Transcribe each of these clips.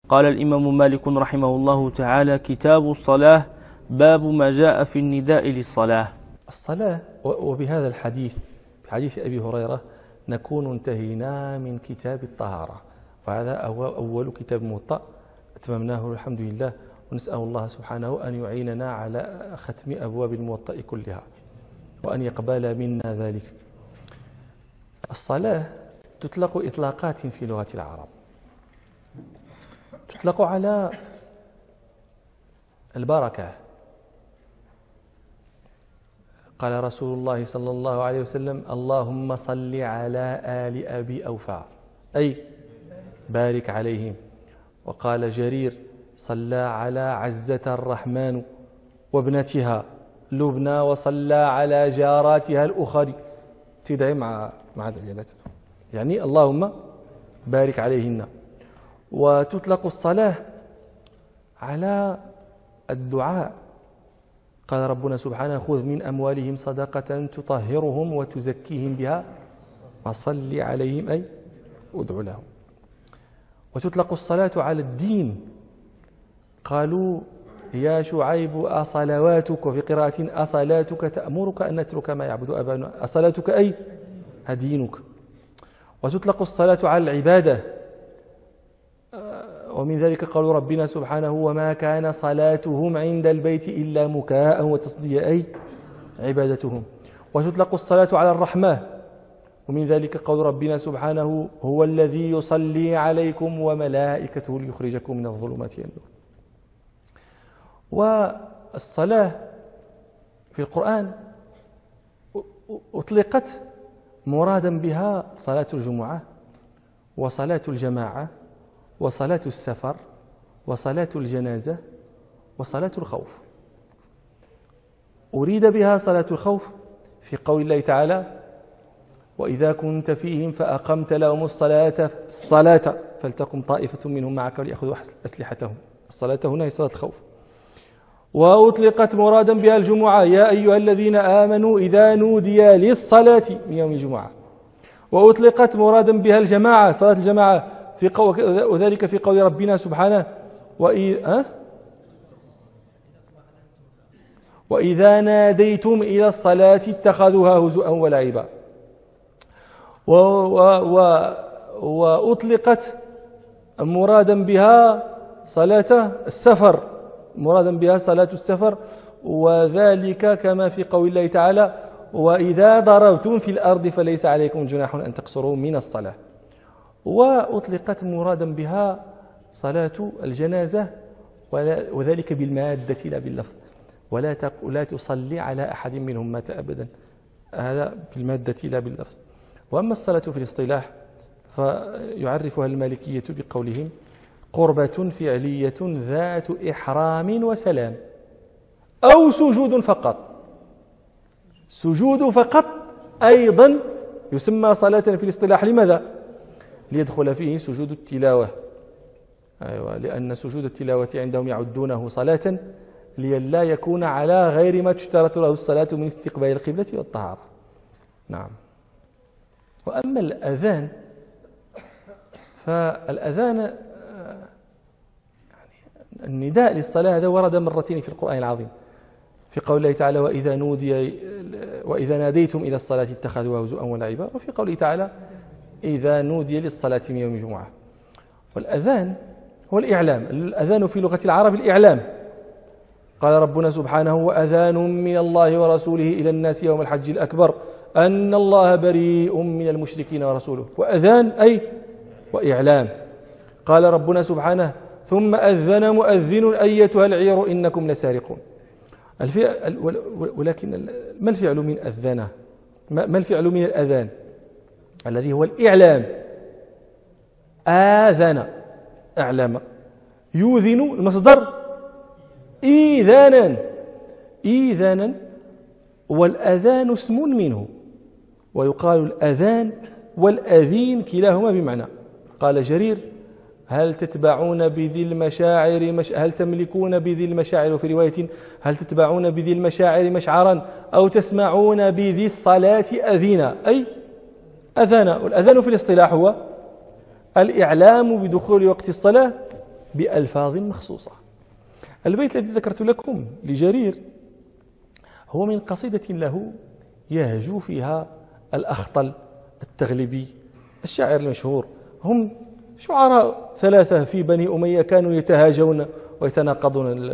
قال الإمام مالك رحمه الله تعالى: كتاب الصلاة، باب ما جاء في النداء للصلاة. الصلاة. وبهذا الحديث، بحديث أبي هريرة، نكون انتهينا من كتاب الطهارة، وهذا أول كتاب موطأ أتممناه الحمد لله، ونسأل الله سبحانه أن يعيننا على ختم أبواب الموطأ كلها وأن يقبل منا ذلك. الصلاة تطلق إطلاقات في لغة العرب، تطلق على البركة. قال رسول الله صلى الله عليه وسلم: اللهم صل على آل أبي أوفى، أي بارك عليهم. وقال جرير: صلى على عزة الرحمن وابنتها لبنى، وصلى على جاراتها الأخرى. تدعي مع العيالات، يعني اللهم بارك عليهن. وتطلق الصلاة على الدعاء. قال ربنا سبحانه: خذ من أموالهم صدقة تطهرهم وتزكيهم بها وصل عليهم، أي ادعو لهم. وتطلق الصلاة على الدين. قالوا: يا شعيب أصلواتك، وفي قراءة أصلاتك تأمرك أن نترك ما يعبد أبانا، أصلاتك أي دينك. وتطلق الصلاة على العبادة، ومن ذلك قال ربنا سبحانه: وما كان صلاتهم عند البيت إلا مكاء وتصدية، أي عبادتهم. وتطلق الصلاة على الرحمة، ومن ذلك قول ربنا سبحانه: هو الذي يصلي عليكم وملائكته ليخرجكم من الظلمات إلى النور. والصلاة في القرآن أطلقت مرادا بها صلاة الجمعة، وصلاة الجماعة، وصلاة السفر، وصلاة الجنازة، وصلاة الخوف. أريد بها صلاة الخوف في قول الله تعالى: وإذا كنت فيهم فأقمت لهم الصلاة فلتقم طائفة منهم معك وليأخذوا أسلحتهم. الصلاة هنا هي صلاة الخوف. وأطلقت مرادا بها الجمعة: يا أيها الذين آمنوا إذا نودي للصلاة من يوم الجمعة. وأطلقت مرادا بها الجماعة، صلاة الجماعة، وذلك في قول ربنا سبحانه: وإذا ناديتم إلى الصلاة اتخذوها هزؤا ولعبا. وأطلقت مرادا بها صلاة السفر، مرادا بها صلاة السفر، وذلك كما في قول الله تعالى: وإذا ضربتم في الأرض فليس عليكم جناح أن تقصروا من الصلاة. وأطلقت مرادا بها صلاة الجنازة، وذلك بالمادة لا باللفظ: ولا تصلي على أحد منهم مات أبدا، هذا بالمادة لا باللفظ. وأما الصلاة في الاصطلاح فيعرفها المالكية بقولهم: قربة فعلية ذات إحرام وسلام، أو سجود فقط. سجود فقط أيضا يسمى صلاة في الاصطلاح. لماذا؟ ليدخل فيه سجود التلاوة، أيوة، لأن سجود التلاوة عندهم يعدونه صلاة، لئلا يكون على غير ما تشترط له الصلاة من استقبال القبلة والطهارة. نعم. وأما الأذان فالأذان النداء للصلاة هذا ورد مرتين في القرآن العظيم، في قول الله تعالى: وإذا ناديتم إلى الصلاة اتخذوها هزوا ولعبا، وفي قوله تعالى: إذا نودي للصلاة من يوم الجمعة. والأذان هو الإعلام. الأذان في لغة العرب الإعلام. قال ربنا سبحانه: وأذان من الله ورسوله إلى الناس يوم الحج الأكبر أن الله بريء من المشركين ورسوله. وأذان أي وإعلام. قال ربنا سبحانه: ثم أذن مؤذن أيتها العير إنكم لسارقون. ولكن ما الفعل من أذن؟ ما الفعل من الأذان الذي هو الإعلام؟ آذن، أعلم. يوذن المصدر إيذانا، والأذان اسم منه، ويقال الأذان والأذين كلاهما بمعنى. قال جرير: هل تتبعون بذي المشاعر هل تملكون بذي المشاعر، وفي رواية: هل تتبعون بذي المشاعر مشعرا أو تسمعون بذي الصلاة أذينا، أي أذانا. والأذان في الاصطلاح هو الإعلام بدخول وقت الصلاة بألفاظ مخصوصة. البيت الذي ذكرت لكم لجرير هو من قصيدة له يهجو فيها الأخطل التغلبي الشاعر المشهور. هم شعراء ثلاثة في بني أمية كانوا يتهاجون ويتناقضون.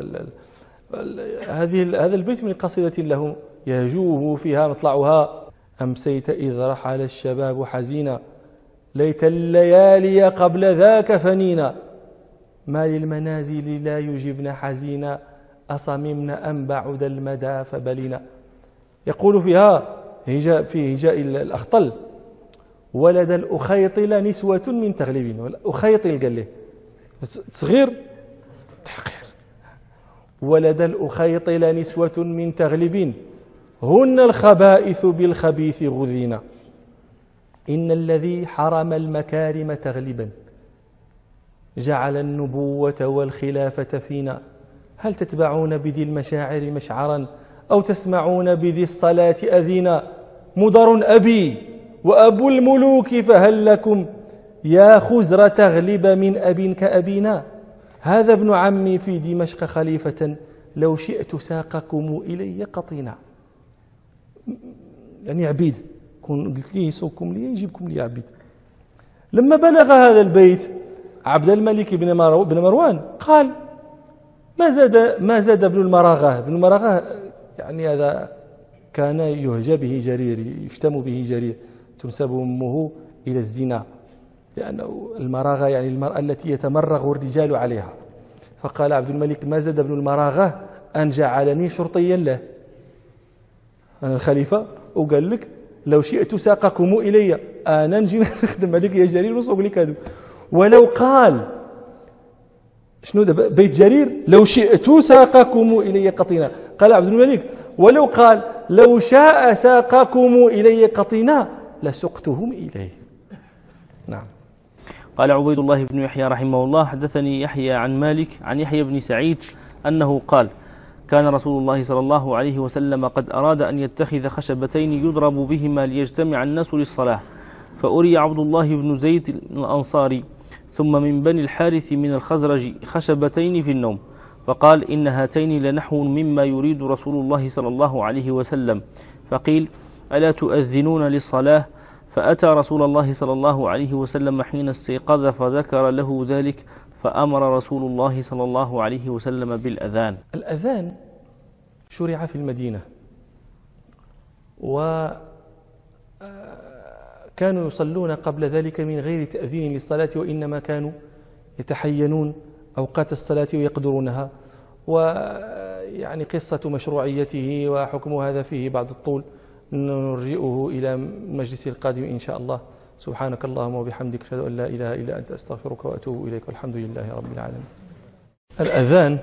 هذا البيت من قصيدة له يهجوه فيها مطلعها: أمسيت إذ رحل الشباب حزينا، ليت الليالي قبل ذاك فنينا، ما للمنازل لا يجبن حزينا، أصممنا أم بعد المدى فبلينا. يقول فيها في هجاء الأخطل: ولد الأخيطل نسوة من تغلبين. الأخيطل قال له صغير تحقير. ولد الأخيطل نسوة من تغلبين، هن الخبائث بالخبيث غذينا، إن الذي حرم المكارم تغلبا، جعل النبوة والخلافة فينا، هل تتبعون بذي المشاعر مشعرا أو تسمعون بذي الصلاة أذينا، مضر أبي وأبو الملوك فهل لكم يا خزر تغلب من أب كأبينا، هذا ابن عمي في دمشق خليفة، لو شئت ساقكم إلي قطينا. يعني عبيد، قلت لي يسوقكم لي يجيبكم لي عبيد. لما بلغ هذا البيت عبد الملك بن مروان قال: ما زاد ابن المراغة. ابن المراغة يعني هذا كان يهجى به جرير، يشتم به جرير، تنسب أمه إلى الزنا، لأنه المراغة يعني المرأة التي يتمرغ الرجال عليها. فقال عبد الملك: ما زاد ابن المراغة أن جعلني شرطيا له، أنا الخليفة، وقال لك لو شئت ساقكم إلي، أنا نجي نخدم عليك يا جرير ونسوق لك هذا. ولو قال شنو ده بيت جرير: لو شئت ساقكم إلي قطينا. قال عبد الملك: ولو قال لو شاء ساقكم إلي قطينا لسقتهم إليه. نعم. قال عبيد الله بن يحيى رحمه الله: حدثني يحيى عن مالك عن يحيى بن سعيد أنه قال: كان رسول الله صلى الله عليه وسلم قد أراد أن يتخذ خشبتين يضرب بهما ليجتمع الناس للصلاة، فأري عبد الله بن زيد الأنصاري ثم من بني الحارث من الخزرج خشبتين في النوم، فقال: إن هاتين لنحو مما يريد رسول الله صلى الله عليه وسلم. فقيل: ألا تؤذنون للصلاة؟ فأتى رسول الله صلى الله عليه وسلم حين استيقظ فذكر له ذلك، فأمر رسول الله صلى الله عليه وسلم بالأذان. الأذان شرع في المدينة، وكانوا يصلون قبل ذلك من غير تأذين للصلاة، وإنما كانوا يتحينون أوقات الصلاة ويقدرونها. ويعني قصة مشروعيته وحكم هذا فيه بعض الطول، نرجئه إلى المجلس القادم إن شاء الله. سبحانك اللهم وبحمدك، أشهد أن لا إله إلا أنت، أستغفرك وأتوب إليك، والحمد لله رب العالمين. الأذان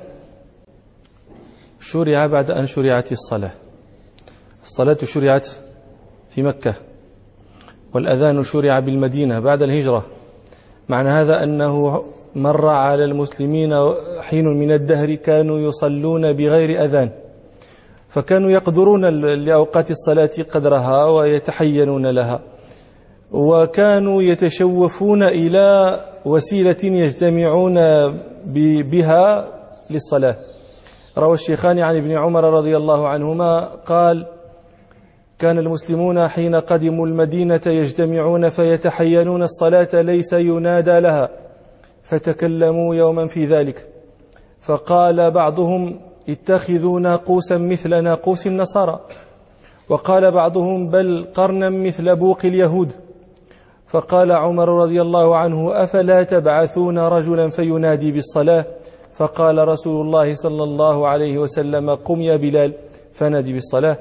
شرع بعد أن شرعت الصلاة. الصلاة شرعت في مكة، والأذان شرع بالمدينة بعد الهجرة. معنى هذا أنه مر على المسلمين حين من الدهر كانوا يصلون بغير أذان، فكانوا يقدرون لأوقات الصلاة قدرها ويتحينون لها، وكانوا يتشوفون إلى وسيلة يجتمعون بها للصلاة. روى الشيخان عن ابن عمر رضي الله عنهما قال: كان المسلمون حين قدموا المدينة يجتمعون فيتحينون الصلاة ليس ينادى لها، فتكلموا يوما في ذلك، فقال بعضهم: اتخذوا ناقوسا مثل ناقوس النصارى، وقال بعضهم: بل قرنا مثل بوق اليهود. فقال عمر رضي الله عنه: أفلا تبعثون رجلا فينادي بالصلاة؟ فقال رسول الله صلى الله عليه وسلم: قم يا بلال فنادي بالصلاة.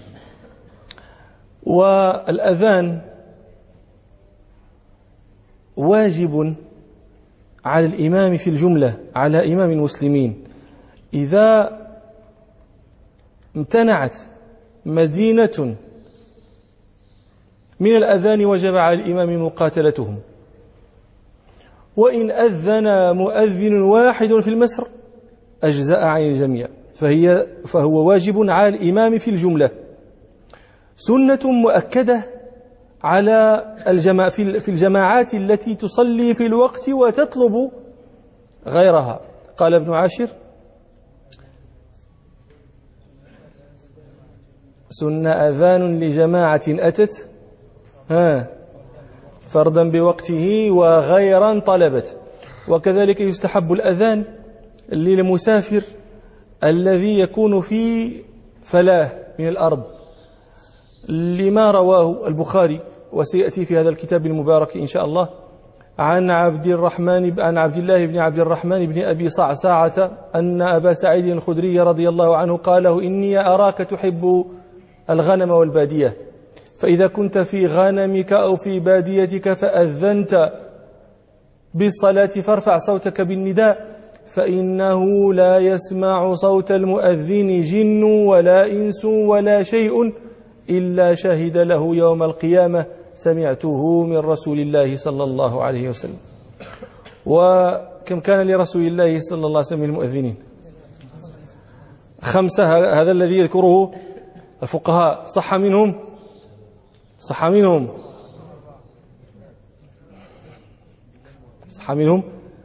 والأذان واجب على الإمام في الجملة، على إمام المسلمين. إذا امتنعت مدينة من الأذان وجب على الإمام مقاتلتهم، وإن أذن مؤذن واحد في المسر أجزاء عن الجميع، فهو واجب على الإمام في الجملة. سنة مؤكدة على في الجماعات التي تصلي في الوقت وتطلب غيرها. قال ابن عاشر: سن أذان لجماعة أتت فردا بوقته وغيرا طلبت. وكذلك يستحب الأذان للمسافر الذي يكون في فلاة من الأرض، لما رواه البخاري وسيأتي في هذا الكتاب المبارك إن شاء الله عن عبد الله بن عبد الرحمن بن أبي صعصعة أن أبا سعيد الخدري رضي الله عنه قال له: إني أراك تحب الغنم والبادية، فإذا كنت في غنمك أو في باديتك فأذنت بالصلاة فارفع صوتك بالنداء، فإنه لا يسمع صوت المؤذن جن ولا إنس ولا شيء إلا شهد له يوم القيامة سمعته من رسول الله صلى الله عليه وسلم. وكم كان لرسول الله صلى الله عليه وسلم من المؤذنين؟ 5. هذا الذي يذكره الفقهاء. صح منهم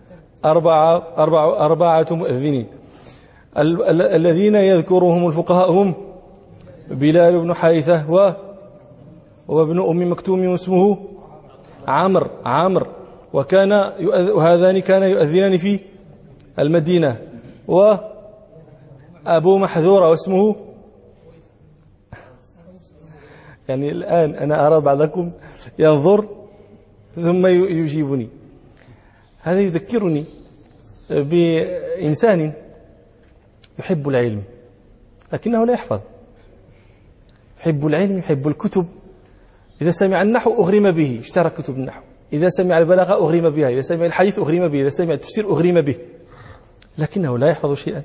4 مؤذنين. الذين يذكرهم الفقهاء هم بلال بن حارثة وابن أم مكتوم اسمه عمرو وهذان كان يؤذنان في المدينة، وأبو محذورة واسمه، يعني الآن أنا أرى بعضكم ينظر ثم يجيبني. هذا يذكرني بإنسان يحب العلم لكنه لا يحفظ، يحب العلم، يحب الكتب. إذا سمع النحو أغرم به، اشترى كتب النحو. إذا سمع البلاغة أغرم بها، إذا سمع الحديث أغرم به، إذا سمع التفسير أغرم به، لكنه لا يحفظ شيئا.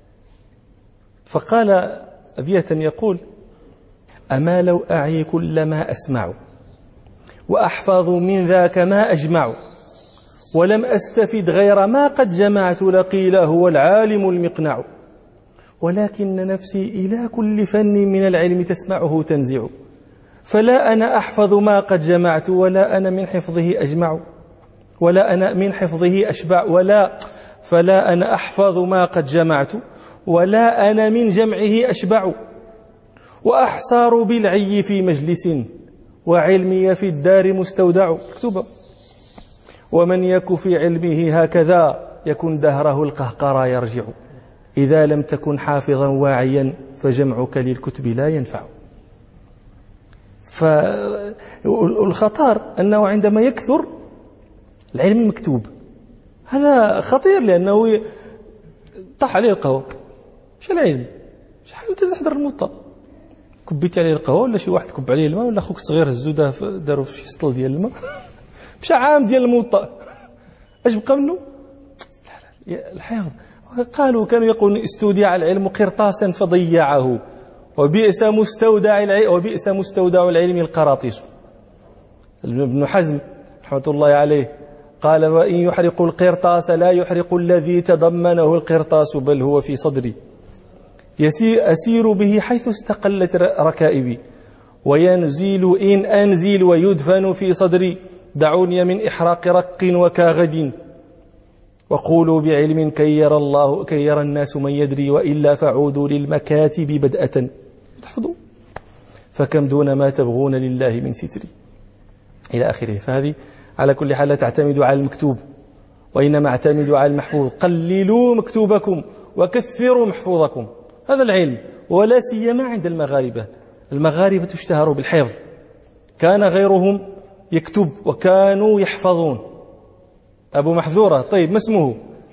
فقال أبية يقول: أما لو أعي كل ما أسمع وأحفظ من ذاك ما أجمع، ولم أستفد غير ما قد جمعت لقيل هو العالم المقنع، ولكن نفسي إلى كل فن من العلم تسمعه تنزع، فلا أنا أحفظ ما قد جمعت ولا أنا من حفظه أجمع، ولا أنا من حفظه أشبع، فلا أنا أحفظ ما قد جمعت ولا أنا من جمعه أشبع، وأحصار بالعي في مجلس وعلمي في الدار مستودع. اكتبها: ومن يك في علمه هكذا يكن دهره القهقرى يرجع، إذا لم تكن حافظا واعيا فجمعك للكتب لا ينفع. فالخطر أنه عندما يكثر العلم المكتوب هذا خطير، لأنه طح عليه القهوة. مش العلم، شحال تحضر الموطأ، كبيت عليه القهوة ولا شي واحد كب عليه الماء، ولا خوك الصغير هزوده داروا في شي سطل ديال الماء مشى عام ديال الموطأ، اش بقى منه؟ لا الحفظ. قالوا كانوا يقولون: استودع العلم قرطاسا فضيعه، وبئس مستودع العلم القراطيس. ابن حزم رحمة الله عليه قال: وإن يحرق القرطاس لا يحرق الذي تضمنه القرطاس، بل هو في صدري، أسير به حيث استقلت ركائبي، وينزل إن أنزل ويدفن في صدري، دعوني من إحراق رق وكاغد، وقولوا بعلم كي يرى الناس من يدري، وإلا فعودوا للمكاتب بدءة تحفظوا، فكم دون ما تبغون لله من ستري، إلى آخره. فهذه على كل حال لا تعتمد على المكتوب، وإنما اعتمدوا على المحفوظ. قللوا مكتوبكم وكثروا محفوظكم. هذا العلم، ولا سيما عند المغاربة اشتهروا بالحفظ، كان غيرهم يكتب وكانوا يحفظون. أبو محذورة، طيب ما اسمه؟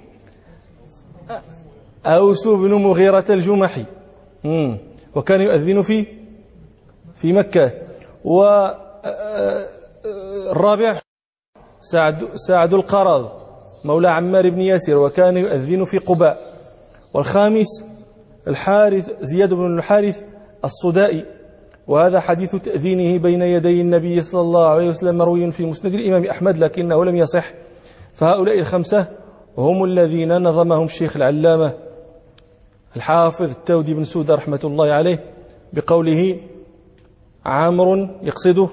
أوس بن مغيرة الجمحي، وكان يؤذن في مكة. والرابع سعد القرض مولى عمار بن ياسر، وكان يؤذن في قباء. والخامس الحارث زياد بن الحارث الصدائي، وهذا حديث تأذينه بين يدي النبي صلى الله عليه وسلم مروي في مسند الإمام أحمد لكنه لم يصح. فهؤلاء الخمسة هم الذين نظمهم الشيخ العلامة الحافظ التودي بن سودة رحمة الله عليه بقوله: عمرو، يقصده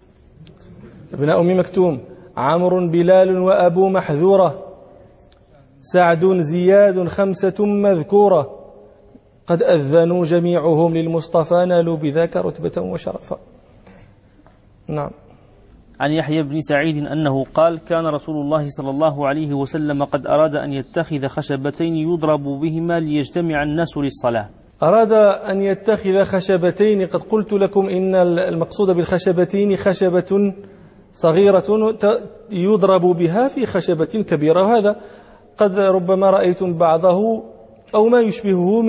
ابن أم مكتوم، عمرو بلال وأبو محذورة سعد زياد 5 مذكورة قد أذنوا جميعهم للمصطفى نالوا بذاك رتبة وشرفا. نعم. عن يحيى بن سعيد أنه قال كان رسول الله صلى الله عليه وسلم قد أراد أن يتخذ خشبتين يضرب بهما ليجتمع الناس للصلاة. أراد أن يتخذ خشبتين. قد قلت لكم إن المقصود بالخشبتين خشبة صغيرة يضرب بها في خشبة كبيرة، وهذا قد ربما رأيتم بعضه أو ما يشبهه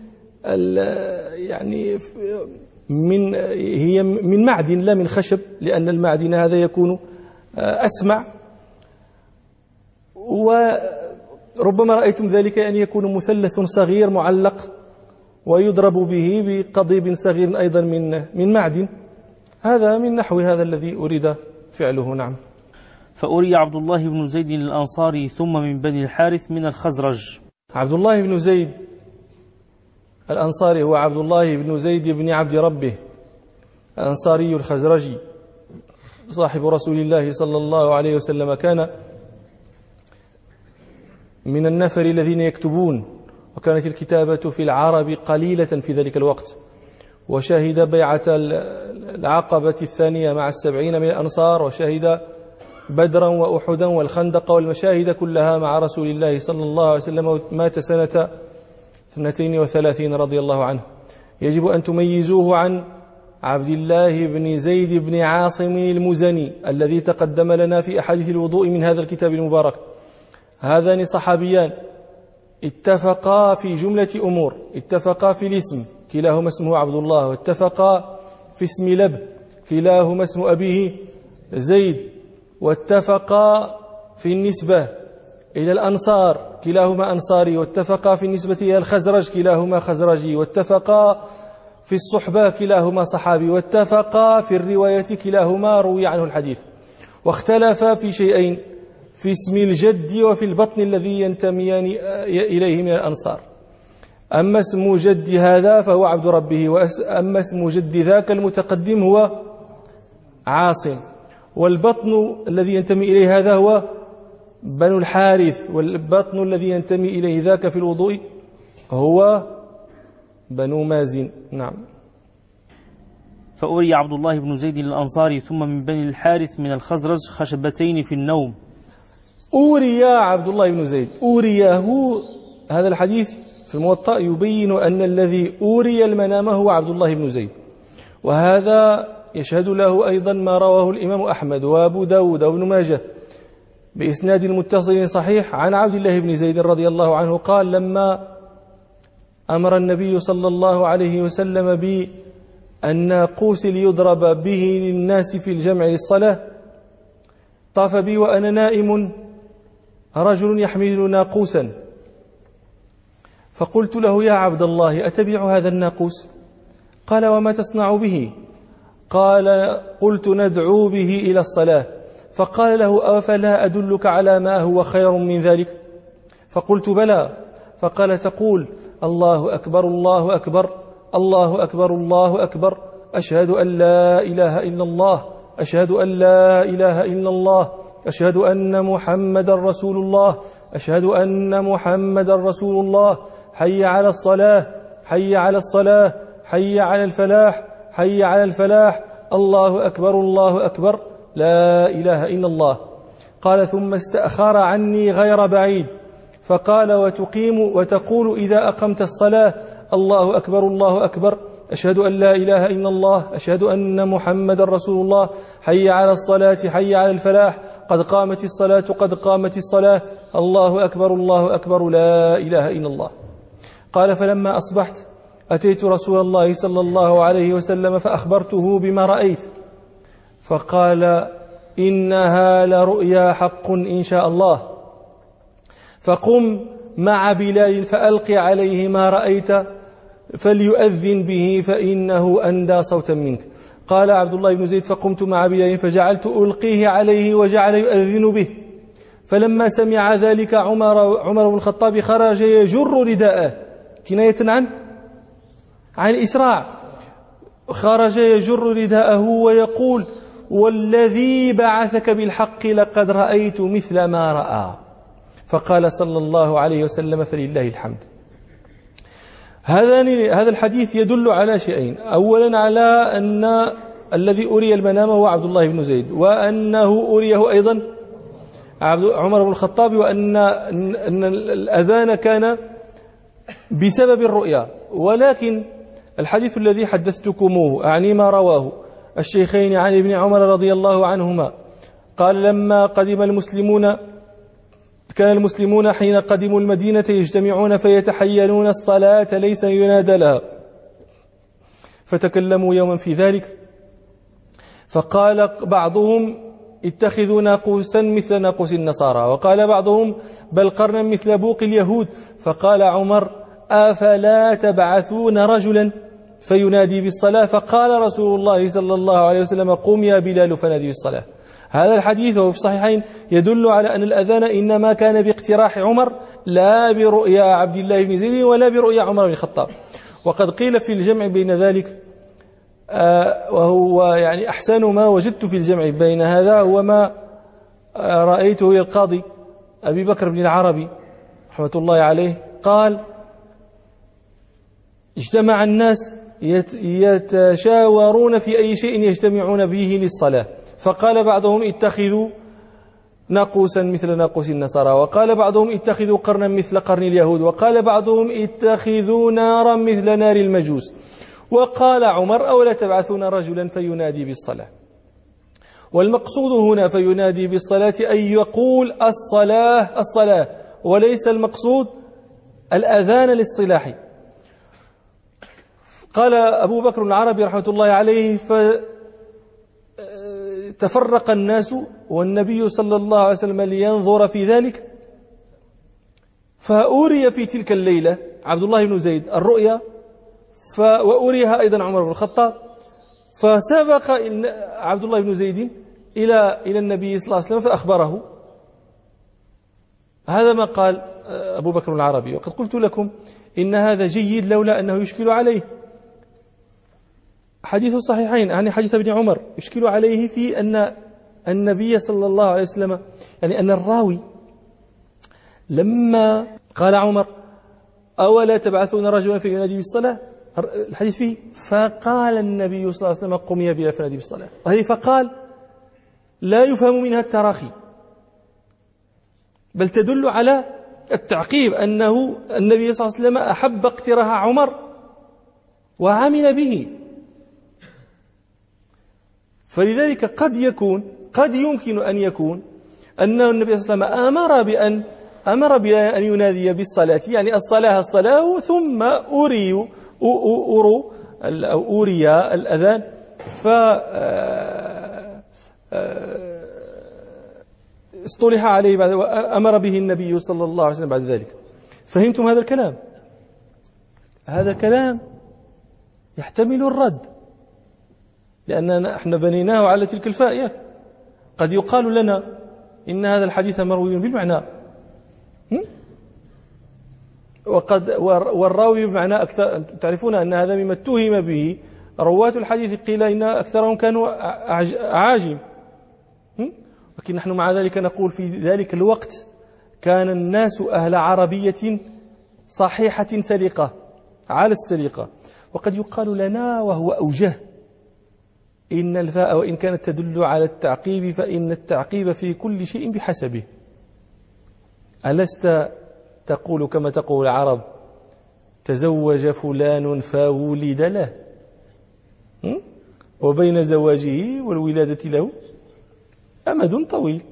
هي من معدن لا من خشب، لأن المعدن هذا يكون أسمع، وربما رأيتم ذلك أن يكون مثلث صغير معلق ويضرب به بقضيب صغير أيضا من معدن. هذا من نحو هذا الذي أريد فعله. نعم. فأري عبد الله بن زيد الأنصاري ثم من بني الحارث من الخزرج. عبد الله بن زيد الأنصاري هو عبد الله بن زيد بن عبد ربه الأنصاري الخزرجي صاحب رسول الله صلى الله عليه وسلم. كان من النفر الذين يكتبون، وكانت الكتابة في العرب قليلة في ذلك الوقت، وشهد بيعة العقبة الثانية مع 70 من الأنصار، وشهد بدرا وأحدا والخندق والمشاهد كلها مع رسول الله صلى الله عليه وسلم، ومات سنة 32 رضي الله عنه. يجب أن تميزوه عن عبد الله بن زيد بن عاصم المزني الذي تقدم لنا في أحاديث الوضوء من هذا الكتاب المبارك. هذان صحابيان اتفقا في جملة أمور، اتفقا في الاسم كلاهما اسمه عبد الله، واتفقا في اسم لب كلاهما اسم أبيه زيد، واتفقا في النسبة إلى الأنصار كلاهما أنصاري، واتفقا في النسبة إلى الخزرج كلاهما خزرجي، واتفقا في الصحبة كلاهما صحابي، واتفقا في الرواية كلاهما روي عنه الحديث، واختلفا في شيئين: في اسم الجد وفي البطن الذي ينتميان إليه من الأنصار. أما اسم جد هذا فهو عبد ربه، وأما اسم جد ذاك المتقدم هو عاصم، والبطن الذي ينتمي إليه هذا هو بنو الحارث، والبطن الذي ينتمي إليه ذاك في الوضوء هو بنو مازن. نعم. فأري عبد الله بن زيد الأنصاري ثم من بني الحارث من الخزرج خشبتين في النوم. أوري عبد الله بن زيد، أوريه. هذا الحديث في الموطأ يبين أن الذي أوري المنام هو عبد الله بن زيد، وهذا يشهد له أيضا ما رواه الإمام أحمد وأبو داود وابن ماجه بإسناد متصل صحيح عن عبد الله بن زيد رضي الله عنه قال: لما أمر النبي صلى الله عليه وسلم بالناقوس ليضرب به للناس في الجمع للصلاة، طاف بي وأنا نائم رجل يحمل ناقوسا، فقلت له: يا عبد الله، أتبع هذا الناقوس؟ قال: وما تصنع به؟ قال: قلت: ندعو به إلى الصلاة. فقال له: أفلا أدلك على ما هو خير من ذلك؟ فقلت: بلى. فقال: تقول: الله أكبر الله أكبر الله أكبر الله أكبر، أشهد أن لا إله إلا الله، أشهد أن لا إله إلا الله، أشهد أن محمد رسول الله، أشهد أن محمد رسول الله، حي على الصلاة، حي على الصلاة، حي على الفلاح، حي على الفلاح، الله أكبر الله أكبر، لا إله إلا الله. قال: ثم استأخر عني غير بعيد فقال: وتقول إذا أقمت الصلاة: الله أكبر الله أكبر، أشهد أن لا إله إلا الله، أشهد أن محمد رسول الله، حي على الصلاة، حي على الفلاح، قد قامت الصلاة، قد قامت الصلاة، الله أكبر الله أكبر، لا إله إلا الله. قال: فلما أصبحت أتيت رسول الله صلى الله عليه وسلم فأخبرته بما رأيت، فقال: إنها لرؤيا حق إن شاء الله، فقم مع بلال فألق عليه ما رأيت فليؤذن به فإنه أندى صوتا منك. قال عبد الله بن زيد: فقمت مع بلال فجعلت ألقيه عليه وجعل يؤذن به، فلما سمع ذلك عمر بن الخطاب خرج يجر رداءه، كناية عن الإسراع، خرج يجر رداءه ويقول: والذي بعثك بالحق لقد رأيت مثل ما رأى. فقال صلى الله عليه وسلم فلله الحمد. هذا الحديث يدل على شيئين: أولا على أن الذي أري المنام هو عبد الله بن زيد، وأنه أريه أيضا عمر بن الخطاب، وأن الأذان كان بسبب الرؤيا. ولكن الحديث الذي حدثتكموه أعني ما رواه الشيخين عن ابن عمر رضي الله عنهما قال: لما قدم المسلمون كان المسلمون حين قدموا المدينة يجتمعون فيتحينون الصلاة ليس ينادى لها، فتكلموا يوما في ذلك، فقال بعضهم: اتخذوا ناقوسا مثل ناقوس النصارى، وقال بعضهم: بل قرنا مثل بوق اليهود. فقال عمر: أفلا تبعثون رجلا فينادي بالصلاة؟ فقال رسول الله صلى الله عليه وسلم: قم يا بلال فنادي بالصلاة. هذا الحديث وهو في الصحيحين يدل على أن الأذان إنما كان باقتراح عمر، لا برؤيا عبد الله بن زيد ولا برؤيا عمر بن الخطاب. وقد قيل في الجمع بين ذلك، وهو يعني أحسن ما وجدت في الجمع بين هذا هو ما رأيته للقاضي أبي بكر بن العربي رحمة الله عليه، قال: اجتمع الناس يتشاورون في أي شيء يجتمعون به للصلاة، فقال بعضهم: اتخذوا ناقوسا مثل ناقوس النصارى، وقال بعضهم: اتخذوا قرنا مثل قرن اليهود، وقال بعضهم: اتخذوا نارا مثل نار المجوس. وقال عمر: أولا تبعثون رجلا فينادي بالصلاة؟ والمقصود هنا فينادي بالصلاة أن يقول الصلاة الصلاة، وليس المقصود الأذان الاصطلاحي. قال أبو بكر العربي رحمة الله عليه: فتفرق الناس والنبي صلى الله عليه وسلم لينظر في ذلك، فأوري في تلك الليلة عبد الله بن زيد الرؤيا، وأوريها أيضا عمر بن الخطاب، فسبق عبد الله بن زيد إلى النبي صلى الله عليه وسلم فأخبره. هذا ما قال أبو بكر العربي. وقد قلت لكم إن هذا جيد لولا أنه يشكل عليه حديث الصحيحين، يعني حديث ابن عمر، يشكل عليه في أن النبي صلى الله عليه وسلم، يعني أن الراوي لما قال عمر: أولا تبعثون رجلا فينادي بالصلاة، الحديث فيه فقال النبي صلى الله عليه وسلم: قم يا بلال فنادي بالصلاة. وهذه فقال لا يفهم منها التراخي، بل تدل على التعقيب، أنه النبي صلى الله عليه وسلم أحب اقتراح عمر وعمل به. فلذلك قد يمكن أن يكون أن النبي صلى الله عليه وسلم أمر بأن ينادي بالصلاة، يعني الصلاة ثم أوري الأذان، اصطلح عليه بعد، وأمر به النبي صلى الله عليه وسلم بعد ذلك. فهمتم هذا الكلام؟ هذا الكلام يحتمل الرد، لأننا احنا بنيناه على تلك الفائية. قد يقال لنا إن هذا الحديث مروي بالمعنى، والراوي بمعنى أكثر. تعرفون أن هذا مما اتهم به رواة الحديث، قيل إن أكثرهم كانوا أعاجم، لكن نحن مع ذلك نقول في ذلك الوقت كان الناس أهل عربية صحيحة سليقة على السليقة. وقد يقال لنا وهو أوجه: إن الفاء وإن كانت تدل على التعقيب فإن التعقيب في كل شيء بحسبه. ألست تقول كما تقول العرب: تزوج فلان فولد له، وبين زواجه والولادة له أمد طويل.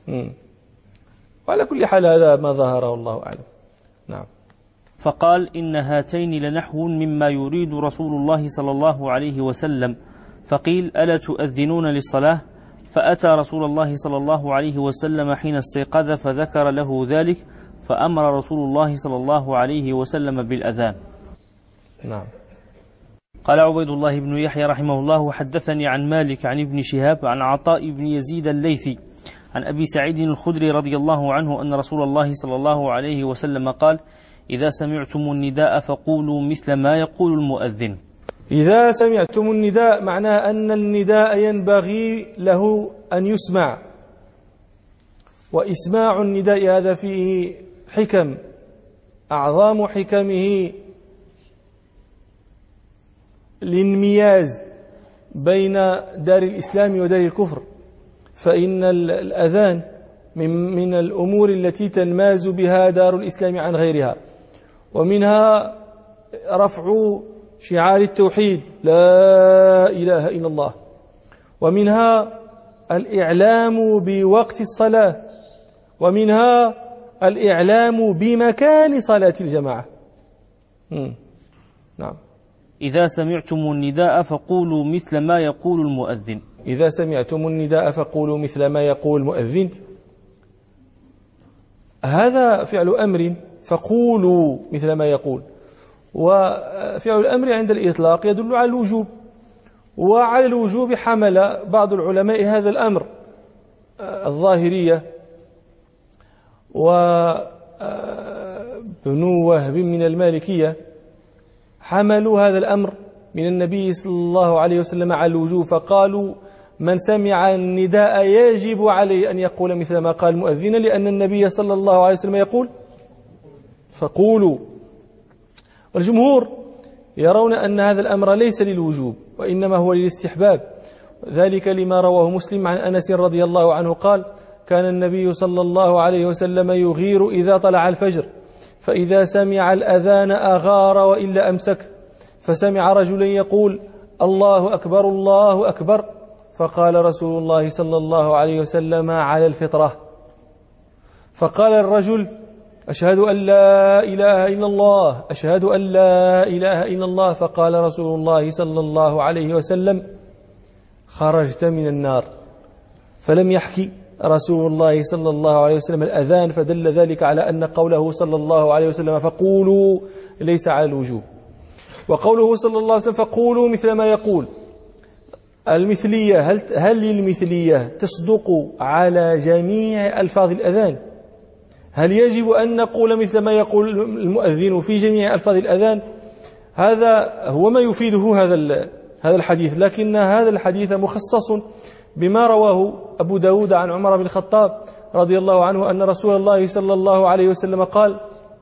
وعلى كل حال هذا ما ظهر والله أعلم. نعم. فقال: إن هاتين لنحو مما يريد رسول الله صلى الله عليه وسلم. فقيل: ألا تؤذنون للصلاة؟ فأتى رسول الله صلى الله عليه وسلم حين استيقظ فذكر له ذلك، فأمر رسول الله صلى الله عليه وسلم بالأذان. نعم. قال عبيد الله بن يحيى رحمه الله: حدثني عن مالك عن ابن شهاب عن عطاء بن يزيد الليثي عن أبي سعيد الخدري رضي الله عنه أن رسول الله صلى الله عليه وسلم قال: إذا سمعتم النداء فقولوا مثل ما يقول المؤذن. إذا سمعتم النداء معناه أن النداء ينبغي له أن يسمع، وإسماع النداء هذا فيه حكم، أعظم حكمه الانمياز بين دار الإسلام ودار الكفر، فإن الأذان من الأمور التي تنماز بها دار الإسلام عن غيرها، ومنها رفع شعار التوحيد لا إله إلا الله، ومنها الإعلام بوقت الصلاة، ومنها الإعلام بمكان صلاة الجماعة. نعم. إذا سمعتم النداء فقولوا مثل ما يقول المؤذن. إذا سمعتم النداء فقولوا مثل ما يقول المؤذن، هذا فعل أمر، فقولوا مثل ما يقول. وفعل الأمر عند الإطلاق يدل على الوجوب، وعلى الوجوب حمل بعض العلماء هذا الأمر، الظاهرية وابن وهب من المالكية حملوا هذا الأمر من النبي صلى الله عليه وسلم على الوجوب، فقالوا من سمع النداء يجب عليه أن يقول مثل ما قال المؤذن، لأن النبي صلى الله عليه وسلم يقول فقولوا. والجمهور يرون أن هذا الأمر ليس للوجوب وإنما هو للاستحباب، ذلك لما رواه مسلم عن أنس رضي الله عنه قال كان النبي صلى الله عليه وسلم يغير إذا طلع الفجر، فإذا سمع الأذان أغار وإلا أمسك، فسمع رجلا يقول الله أكبر الله أكبر، فقال رسول الله صلى الله عليه وسلم على الفطرة، فقال الرجل أشهد أن لا إله إلا الله، أشهد أن لا إله إلا الله، فقال رسول الله صلى الله عليه وسلم خرجت من النار. فلم يحكي رسول الله صلى الله عليه وسلم الأذان، فدل ذلك على أن قوله صلى الله عليه وسلم فقولوا ليس على الوجوب. وقوله صلى الله عليه وسلم فقولوا مثل ما يقول، المثلية هل المثلية تصدق على جميع ألفاظ الأذان؟ هل يجب أن نقول مثل ما يقول المؤذن في جميع ألفاظ الأذان؟ هذا هو ما يفيده هذا الحديث، لكن هذا الحديث مخصص بما رواه أبو داود عن عمر بن الخطاب رضي الله عنه أن رسول الله صلى الله عليه وسلم قال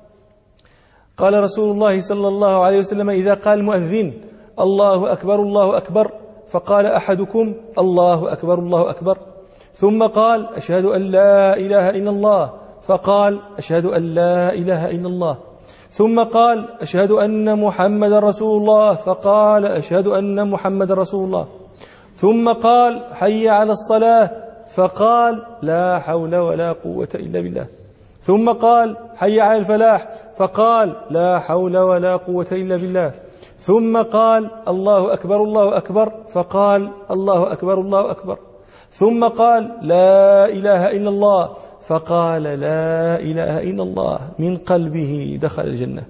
رسول الله صلى الله عليه وسلم إذا قال المؤذن الله أكبر الله أكبر، فقال أحدكم الله أكبر الله أكبر، ثم قال أشهد أن لا إله إلا الله، فقال أشهد أن لا إله إلا الله، ثم قال أشهد أن محمد رسول الله، فقال أشهد أن محمد رسول الله، ثم قال حي على الصلاة، فقال لا حول ولا قوة إلا بالله، ثم قال حي على الفلاح، فقال لا حول ولا قوة إلا بالله، ثم قال الله أكبر الله أكبر، فقال الله أكبر الله أكبر، ثم قال لا إله إلا الله، فقال لا إله إلا الله، من قلبه دخل الجنة.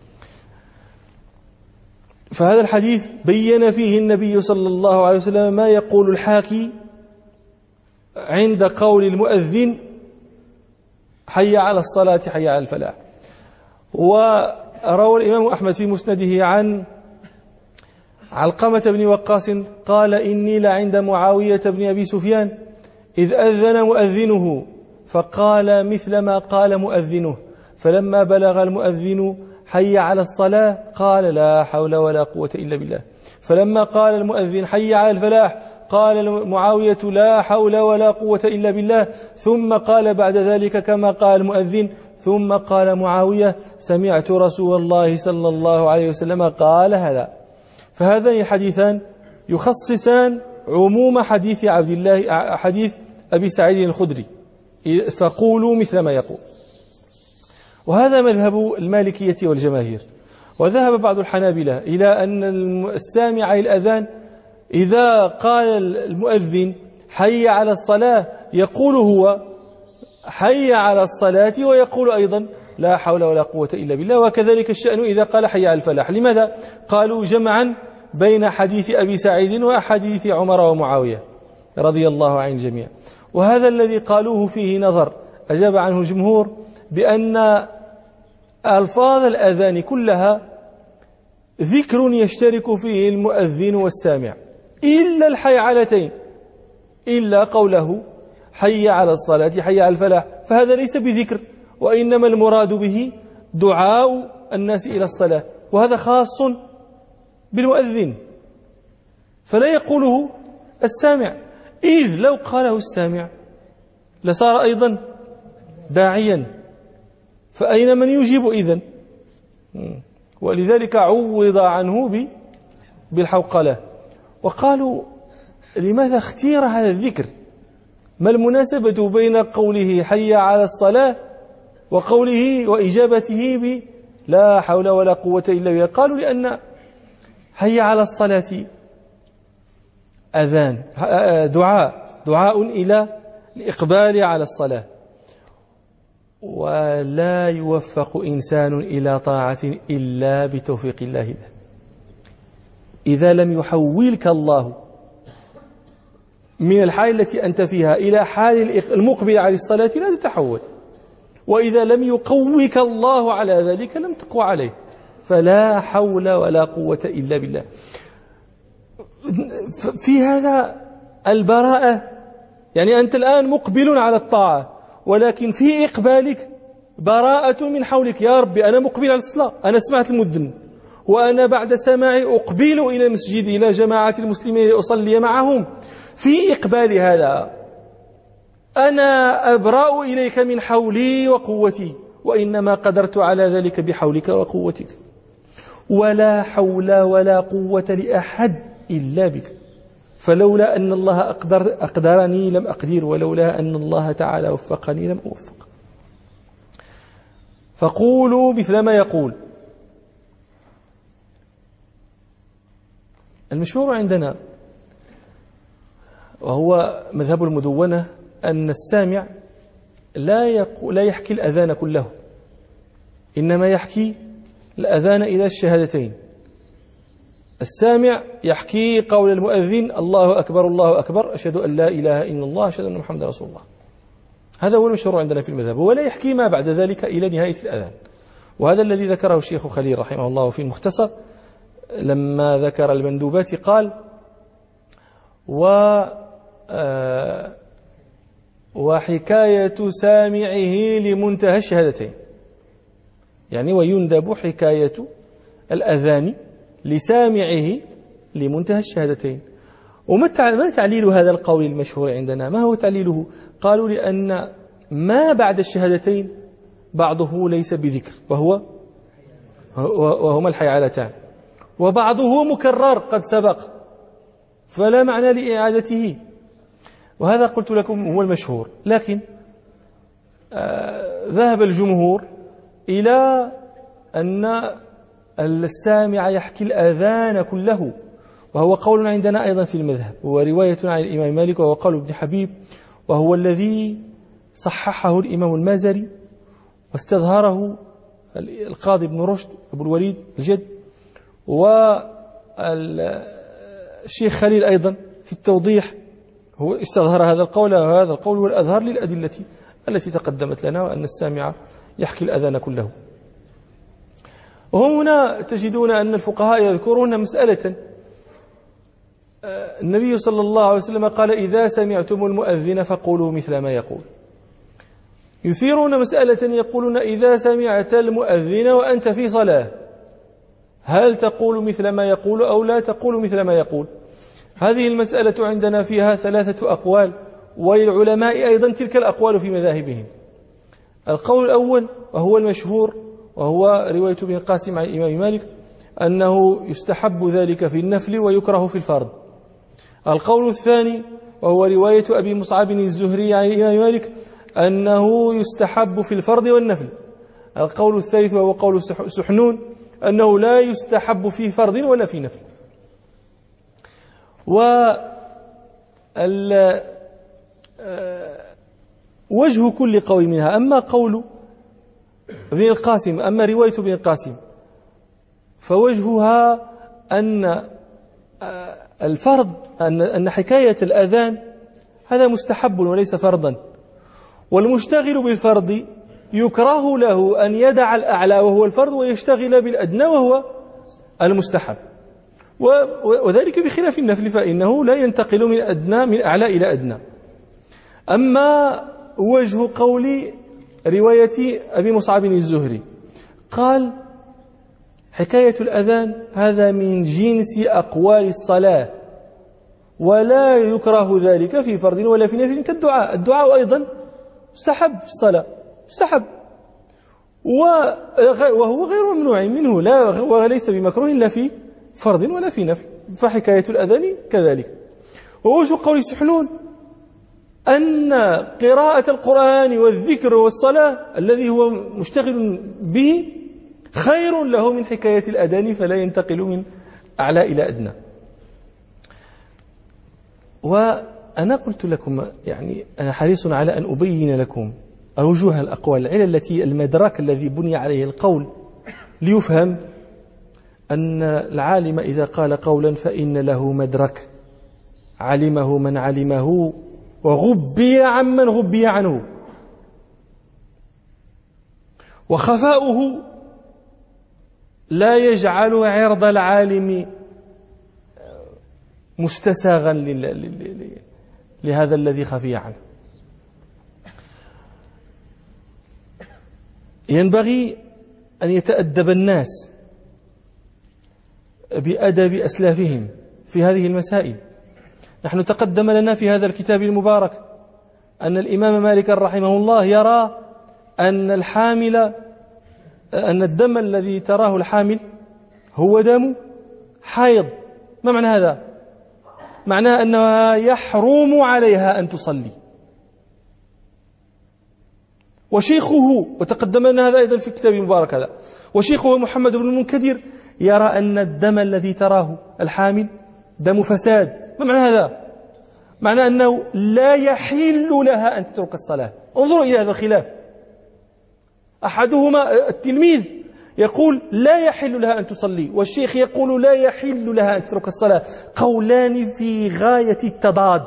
فهذا الحديث بين فيه النبي صلى الله عليه وسلم ما يقول الحاكي عند قول المؤذن حي على الصلاة حي على الفلاح. وروى الإمام أحمد في مسنده عن علقمة بن وقاص قال إني لعند معاوية بن أبي سفيان إذ أذن مؤذنه فقال مثل ما قال مؤذنه، فلما بلغ المؤذن حي على الصلاة قال لا حول ولا قوة إلا بالله، فلما قال المؤذن حي على الفلاح قال معاوية لا حول ولا قوة إلا بالله، ثم قال بعد ذلك كما قال المؤذن، ثم قال معاوية سمعت رسول الله صلى الله عليه وسلم قال هذا. فهذان الحديثان يخصصان عموم حديث عبد الله حديث أبي سعيد الخدري فقولوا مثل ما يقول. وهذا مذهب المالكية والجماهير. وذهب بعض الحنابلة إلى أن السامع الأذان إذا قال المؤذن حي على الصلاة يقول هو حي على الصلاة ويقول أيضا لا حول ولا قوة إلا بالله، وكذلك الشأن إذا قال حي على الفلاح. لماذا؟ قالوا جمعا بين حديث أبي سعيد وحديث عمر ومعاوية رضي الله عن الجميع. وهذا الذي قالوه فيه نظر. أجاب عنه الجمهور بأن ألفاظ الأذان كلها ذكر يشترك فيه المؤذن والسامع إلا الحيعلتين، إلا قوله حي على الصلاة حي على الفلاح، فهذا ليس بذكر، وإنما المراد به دعاء الناس إلى الصلاة، وهذا خاص بالمؤذن فلا يقوله السامع، إذ لو قاله السامع لصار أيضا داعيا، فأين من يجيب إذن؟ ولذلك عوض عنه بالحوقلة. وقالوا لماذا اختير هذا الذكر؟ ما المناسبة بين قوله حي على الصلاة وقوله وإجابته لا حول ولا قوة إلا بالله؟ قالوا لأن حي على الصلاة أذان دعاء إلى الإقبال على الصلاة، ولا يوفق إنسان إلى طاعة إلا بتوفيق الله له. إذا لم يحولك الله من الحال التي أنت فيها إلى حال المقبل على الصلاة لا تتحول، وإذا لم يقوك الله على ذلك لم تقوى عليه، فلا حول ولا قوة إلا بالله. في هذا البراءة، يعني أنت الآن مقبل على الطاعة، ولكن في إقبالك براءة من حولك. يا ربي أنا مقبل على الصلاة، أنا سمعت المؤذن، وأنا بعد سماعي أقبل إلى المسجد إلى جماعة المسلمين لأصلي معهم. في إقبال هذا أنا أبرأ إليك من حولي وقوتي، وإنما قدرت على ذلك بحولك وقوتك، ولا حول ولا قوة لأحد إلا بك، فلولا أن الله أقدرني لم أقدر، ولولا أن الله تعالى وفقني لم أوفق. فقولوا مثل ما يقول. المشهور عندنا وهو مذهب المدونة أن السامع لا يحكي الأذان كله، إنما يحكي الأذان إلى الشهادتين. السامع يحكي قول المؤذن الله أكبر الله أكبر أشهد أن لا إله إلا الله أشهد أن محمد رسول الله، هذا هو المشهور عندنا في المذهب، ولا يحكي ما بعد ذلك إلى نهاية الأذان. وهذا الذي ذكره الشيخ خليل رحمه الله في المختصر لما ذكر المندوبات، قال وحكاية سامعه لمنتهى الشهادتين، يعني ويندب حكاية الأذان لسامعه لمنتهى الشهادتين. وما تعليل هذا القول المشهور عندنا؟ ما هو تعليله؟ قالوا لأن ما بعد الشهادتين بعضه ليس بذكر وهما الحيعلتان، وبعضه مكرر قد سبق فلا معنى لإعادته، وهذا قلت لكم هو المشهور. لكن ذهب الجمهور إلى أن السامع يحكي الأذان كله، وهو قول عندنا أيضا في المذهب، هو رواية عن الإمام مالك، وهو قول ابن حبيب، وهو الذي صححه الإمام المازري واستظهره القاضي ابن رشد أبو الوليد الجد، والشيخ خليل أيضا في التوضيح هو استظهر هذا القول، وهذا القول هو الأظهر للأدلة التي تقدمت لنا، وأن السامع يحكي الأذان كله. وهنا تجدون أن الفقهاء يذكرون مسألة النبي صلى الله عليه وسلم قال إذا سمعتم المؤذن فقولوا مثل ما يقول. يثيرون مسألة يقولون إذا سمعت المؤذن وأنت في صلاة هل تقول مثل ما يقول أو لا تقول مثل ما يقول؟ هذه المسألة عندنا فيها 3 أقوال، وللعلماء أيضا تلك الأقوال في مذاهبهم. القول الأول وهو المشهور، وهو رواية ابن القاسم عن الإمام مالك، أنه يستحب ذلك في النفل ويكره في الفرض. القول الثاني وهو رواية أبي مصعب الزهري عن الإمام مالك، أنه يستحب في الفرض والنفل. القول الثالث وهو قول سحنون، أنه لا يستحب في فرض ولا في نفل. وجه كل قول منها، أما قول ابن القاسم، أما رواية ابن القاسم فوجهها أن الفرض أن حكاية الأذان هذا مستحب وليس فرضا، والمشتغل بالفرض يكره له أن يدع الأعلى وهو الفرض ويشتغل بالأدنى وهو المستحب، وذلك بخلاف النفل فإنه لا ينتقل من أعلى إلى أدنى. أما وجه قول رواية أبي مصعب الزهري قال حكاية الأذان هذا من جنس أقوال الصلاة ولا يكره ذلك في فرض ولا في نفل كالدعاء. الدعاء أيضا مستحب في الصلاة، مستحب وهو غير ممنوع منه، لا وليس بمكروه إلا في فرض ولا في نفل، فحكاية الأذان كذلك. ووجه قول سحنون أن قراءة القرآن والذكر والصلاة الذي هو مشتغل به خير له من حكاية الأذان، فلا ينتقل من أعلى إلى أدنى. وأنا قلت لكم يعني أنا حريص على أن أبين لكم أوجه الأقوال، العلة التي المدرك الذي بني عليه القول ليفهم أن العالم إذا قال قولا فإن له مدرك علمه من علمه وغبي عمن غبي عنه، وخفاؤه لا يجعل عرض العالم مستساغا لهذا الذي خفي عنه. ينبغي أن يتأدب الناس بأدب أسلافهم في هذه المسائل. نحن تقدم لنا في هذا الكتاب المبارك أن الإمام مالك رحمه الله يرى أن الدم الذي تراه الحامل هو دم حيض. ما معنى هذا؟ معناه أنها يحرم عليها أن تصلي. وشيخه، وتقدم لنا هذا أيضا في الكتاب المبارك هذا، وشيخه محمد بن المنكدر يرى أن الدم الذي تراه الحامل دم فساد. ما معنى هذا؟ معنى أنه لا يحل لها أن تترك الصلاة. انظروا إلى هذا الخلاف، أحدهما التلميذ يقول لا يحل لها أن تصلي، والشيخ يقول لا يحل لها أن تترك الصلاة. قولان في غاية التضاد،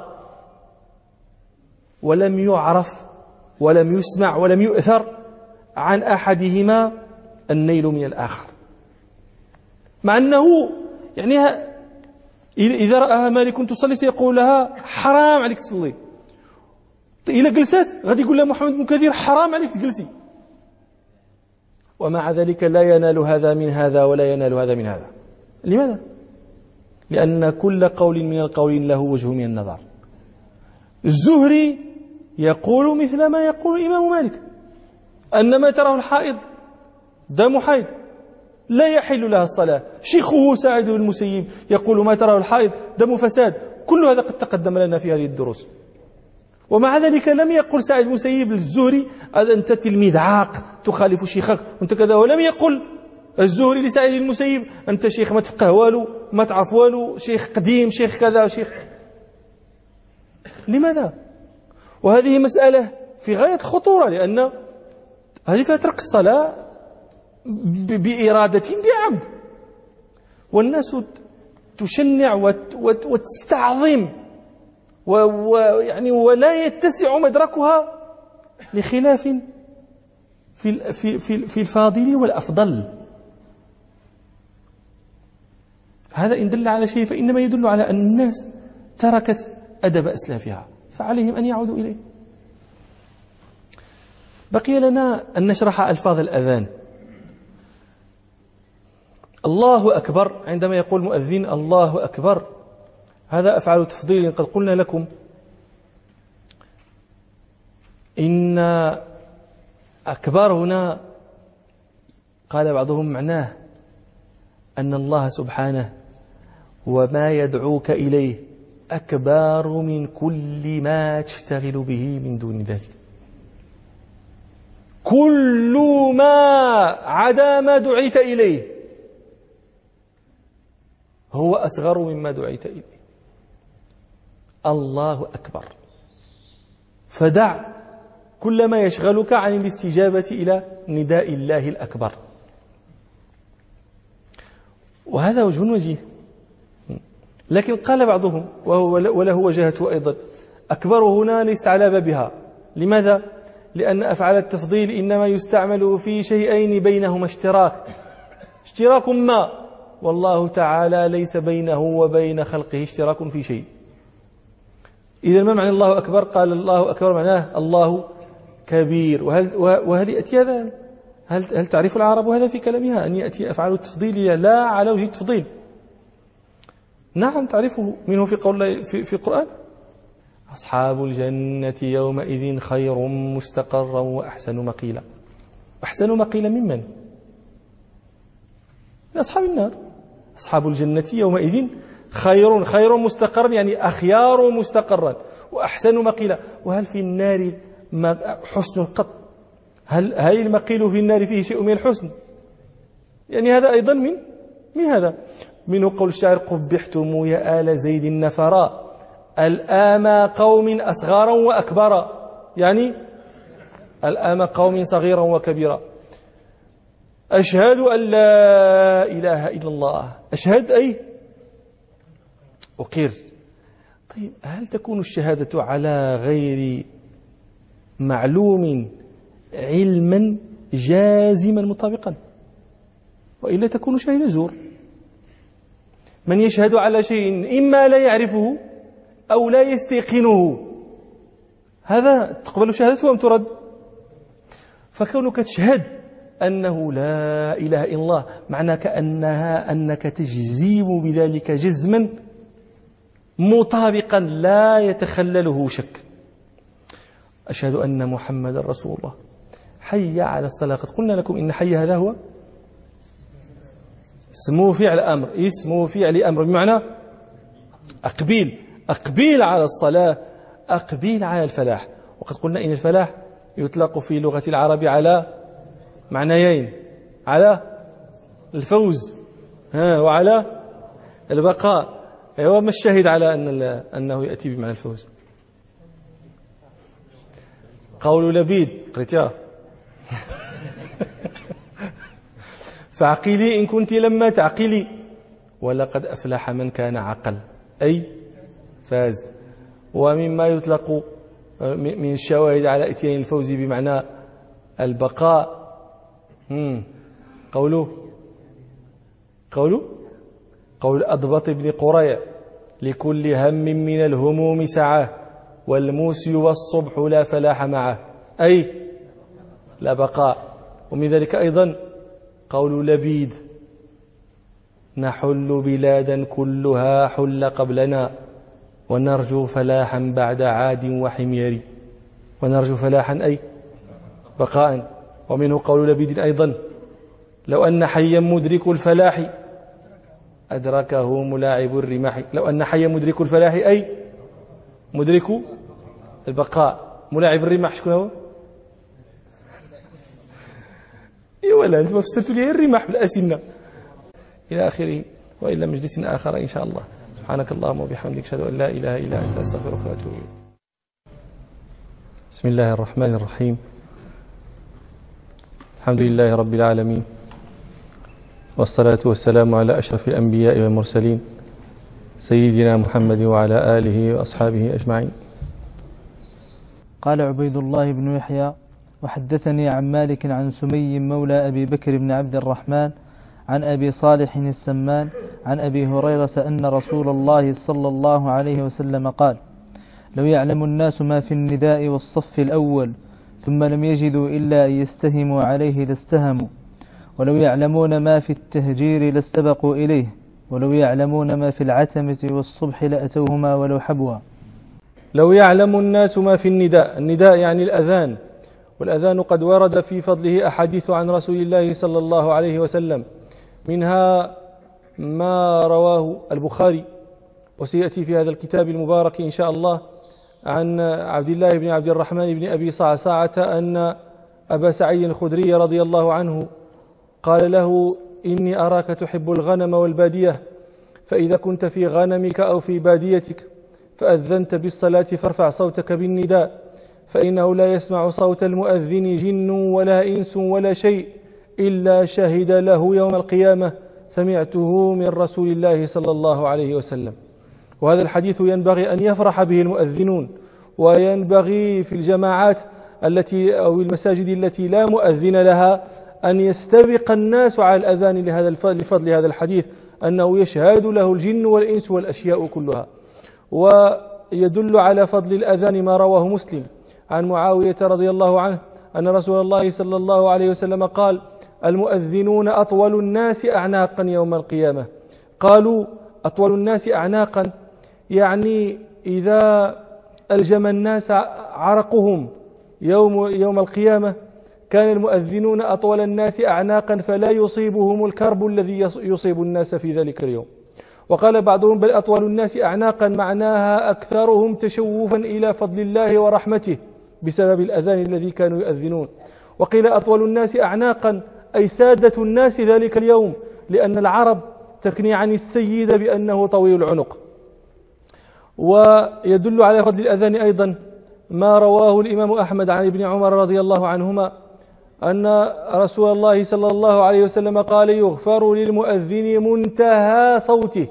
ولم يعرف ولم يسمع ولم يؤثر عن أحدهما النيل من الآخر، مع أنه يعني إذا رأها مالك تصلي سيقول لها حرام عليك تصلي، إذا جلست غادي يقول لها محمد بن كثير حرام عليك تجلسي. ومع ذلك لا ينال هذا من هذا ولا ينال هذا من هذا. لماذا؟ لأن كل قول من القولين له وجه من النظر. الزهري يقول مثل ما يقول الإمام مالك، أن ما تراه الحائض دم حيض لا يحل لها الصلاة. شيخه سعيد بن المسيب يقول ما تراه الحائض دم فساد. كل هذا قد تقدم لنا في هذه الدروس. ومع ذلك لم يقل سعيد بن المسيب للزهري أنت تلميذ عاق تخالف شيخك وانت كذا، ولم يقل الزهري لسعيد بن المسيب أنت شيخ ما تفقه والو ما تعرف والو، شيخ قديم، شيخ كذا، شيخ. لماذا؟ وهذه مسألة في غاية خطورة، لأن هذه فيها ترك الصلاة بإرادة بعمد، والناس تشنع وتستعظم ويعني ولا يتسع مدركها لخلاف في الفاضل والأفضل. هذا إن دل على شيء فإنما يدل على أن الناس تركت أدب أسلافها، فعليهم أن يعودوا إليه. بقي لنا أن نشرح ألفاظ الأذان. الله أكبر، عندما يقول مؤذن الله أكبر، هذا أفعل تفضيل. قد قلنا لكم إن أكبر هنا قال بعضهم معناه أن الله سبحانه وما يدعوك إليه أكبر من كل ما تشتغل به من دون ذلك. كل ما عدا ما دعيت إليه هو أصغر مما دعيت إليه. الله أكبر، فدع كل ما يشغلك عن الاستجابة إلى نداء الله الأكبر. وهذا وجيه. لكن قال بعضهم وله وجهته أيضا، أكبر هنا ليست على بابها. لماذا؟ لأن أفعال التفضيل إنما يستعمل في شيئين بينهما اشتراك ما، والله تعالى ليس بينه وبين خلقه اشتراك في شيء. إذا ما معنى الله أكبر؟ قال الله أكبر معناه الله كبير. وهل يأتي هذا؟ هل تعرف العرب هذا في كلامها أن يأتي أفعال التفضيل لا على وجه التفضيل؟ نعم تعرفه منه في قول الله في القرآن: أصحاب الجنة يومئذ خير مستقرا وأحسن مقيلا. أحسن مقيلا ممن؟ من أصحاب النار. أصحاب الجنة يومئذ خير مستقرا، يعني أخيار مستقرا، وأحسن مقيلا. وهل في النار حسن قط؟ هل المقيل في النار فيه شيء من الحسن؟ يعني هذا أيضا من هذا. منه قول الشاعر: قبحتم يا آل زيد النفرا الآم قوم أصغارا وأكبرا، يعني الآم قوم صغيرا وكبيرا. أشهد أن لا إله إلا الله. أشهد أي أقر. طيب هل تكون الشهادة على غير معلوم علما جازما مطابقا؟ وإلا تكون شهادة زور. من يشهد على شيء إما لا يعرفه أو لا يستيقنه، هذا تقبل شهادته أم ترد؟ فكونك تشهد أنه لا إله إلا الله معنى أنك تجزم بذلك جزما مطابقا لا يتخلله شك. أشهد أن محمد رسول الله. حي على الصلاة. قد قلنا لكم إن حي هذا هو اسمه فعل أمر، اسمه فعل أمر بمعنى أقبل على الصلاة، أقبل على الفلاح. وقد قلنا إن الفلاح يطلق في لغة العرب على معنيين: على الفوز وعلى البقاء. وما الشاهد على أنه يأتي بمعنى الفوز؟ قول لبيد قريتها فعقلي إن كنت لما تعقلي ولقد أفلح من كان عقل، أي فاز. ومما يطلق من الشواهد على إتيان الفوز بمعنى البقاء قول أضبط بن قريع: لكل هم من الهموم سعاه والموسي والصبح لا فلاح معه، أي لا بقاء. ومن ذلك أيضا قول لبيد: نحل بلادا كلها حل قبلنا ونرجو فلاحا بعد عاد وحمير. ونرجو فلاحا أي بقاء. ومنه قول لبيد أيضا: لو أن حيا مدرك الفلاح أدركه ملاعب الرماح. لو أن حيا مدرك الفلاح أي مدرك البقاء. ملاعب الرماح شكون هو؟ ولا أنتم فسرتوا لي الرماح بالأسنة إلى آخره. وإلى مجلس آخر إن شاء الله. سبحانك اللهم وبحمدك أشهد أن لا إله إلا أنت أستغفرك وأتوب إليك. بسم الله الرحمن الرحيم. الحمد لله رب العالمين، والصلاة والسلام على أشرف الأنبياء والمرسلين سيدنا محمد وعلى آله وأصحابه أجمعين. قال عبيد الله بن يحيى: وحدثني عن مالك عن سمي مولى أبي بكر بن عبد الرحمن عن أبي صالح السمان عن أبي هريرة أن رسول الله صلى الله عليه وسلم قال: لو يعلم الناس ما في النداء والصف الأول ثم لم يجدوا إلا أن يستهموا عليه لاستهموا، ولو يعلمون ما في التهجير لاستبقوا إليه، ولو يعلمون ما في العتمة والصبح لأتوهما ولو حبوا. لو يعلم الناس ما في النداء. النداء يعني الأذان، والأذان قد ورد في فضله أحاديث عن رسول الله صلى الله عليه وسلم، منها ما رواه البخاري وسيأتي في هذا الكتاب المبارك إن شاء الله عن عبد الله بن عبد الرحمن بن أبي صعصعة أن أبا سعيد الخدري رضي الله عنه قال له: إني أراك تحب الغنم والبادية، فإذا كنت في غنمك أو في باديتك فأذنت بالصلاة فارفع صوتك بالنداء، فإنه لا يسمع صوت المؤذن جن ولا إنس ولا شيء إلا شهد له يوم القيامة سمعته من رسول الله صلى الله عليه وسلم. وهذا الحديث ينبغي أن يفرح به المؤذنون، وينبغي في الجماعات التي أو المساجد التي لا مؤذن لها أن يستبق الناس على الأذان لفضل هذا الحديث، أنه يشهد له الجن والإنس والأشياء كلها. ويدل على فضل الأذان ما رواه مسلم عن معاوية رضي الله عنه أن رسول الله صلى الله عليه وسلم قال: المؤذنون أطول الناس أعناقا يوم القيامة. قالوا: أطول الناس أعناقا يعني إذا ألجم الناس عرقهم يوم القيامة كان المؤذنون أطول الناس أعناقا فلا يصيبهم الكرب الذي يصيب الناس في ذلك اليوم. وقال بعضهم: بل أطول الناس أعناقا معناها أكثرهم تشوفا إلى فضل الله ورحمته بسبب الأذان الذي كانوا يؤذنون. وقيل أطول الناس أعناقا أي سادة الناس ذلك اليوم، لأن العرب تكني عن السيد بأنه طويل العنق. ويدل على فضل الأذان أيضا ما رواه الإمام أحمد عن ابن عمر رضي الله عنهما أن رسول الله صلى الله عليه وسلم قال: يغفر للمؤذن منتهى صوته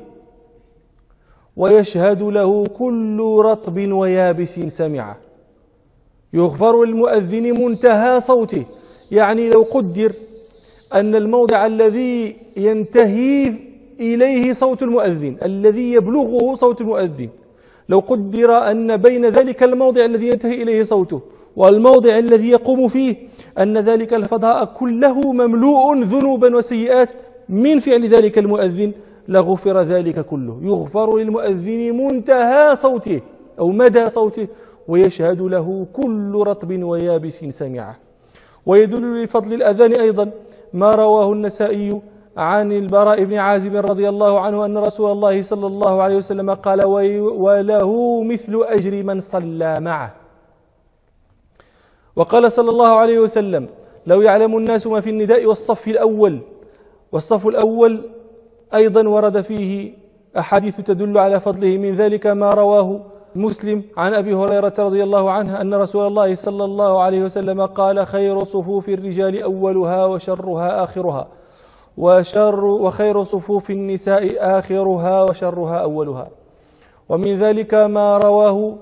ويشهد له كل رطب ويابس سمعه. يغفر للمؤذن منتهى صوته يعني لو قدر أن الموضع الذي ينتهي إليه صوت المؤذن الذي يبلغه صوت المؤذن، لو قدر أن بين ذلك الموضع الذي ينتهي إليه صوته والموضع الذي يقوم فيه أن ذلك الفضاء كله مملوء ذنوبا وسيئات من فعل ذلك المؤذن لغفر ذلك كله. يغفر للمؤذن منتهى صوته أو مدى صوته ويشهد له كل رطب ويابس سمعه. ويدل لفضل الأذان أيضا ما رواه النسائي عن البراء بن عازب رضي الله عنه أن رسول الله صلى الله عليه وسلم قال: وله مثل أجر من صلى معه. وقال صلى الله عليه وسلم: لو يعلم الناس ما في النداء والصف الأول. والصف الأول أيضا ورد فيه أحاديث تدل على فضله، من ذلك ما رواه مسلم عن أبي هريرة رضي الله عنه أن رسول الله صلى الله عليه وسلم قال: خير صفوف الرجال أولها وشرها آخرها، وخير صفوف النساء آخرها وشرها أولها. ومن ذلك ما رواه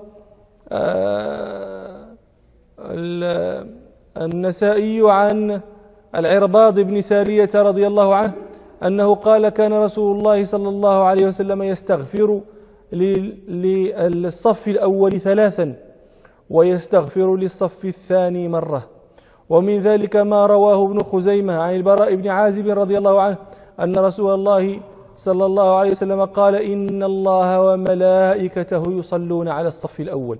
النسائي عن العرباض بن سارية رضي الله عنه أنه قال: كان رسول الله صلى الله عليه وسلم يستغفر للصف الأول 3 ويستغفر للصف الثاني مرة. ومن ذلك ما رواه ابن خزيمة عن البراء بن عازب رضي الله عنه أن رسول الله صلى الله عليه وسلم قال: إن الله وملائكته يصلون على الصف الأول.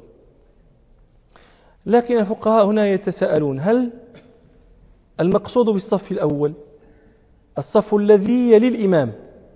لكن الفقهاء هنا يتساءلون: هل المقصود بالصف الأول الصف الذي يلي الإمام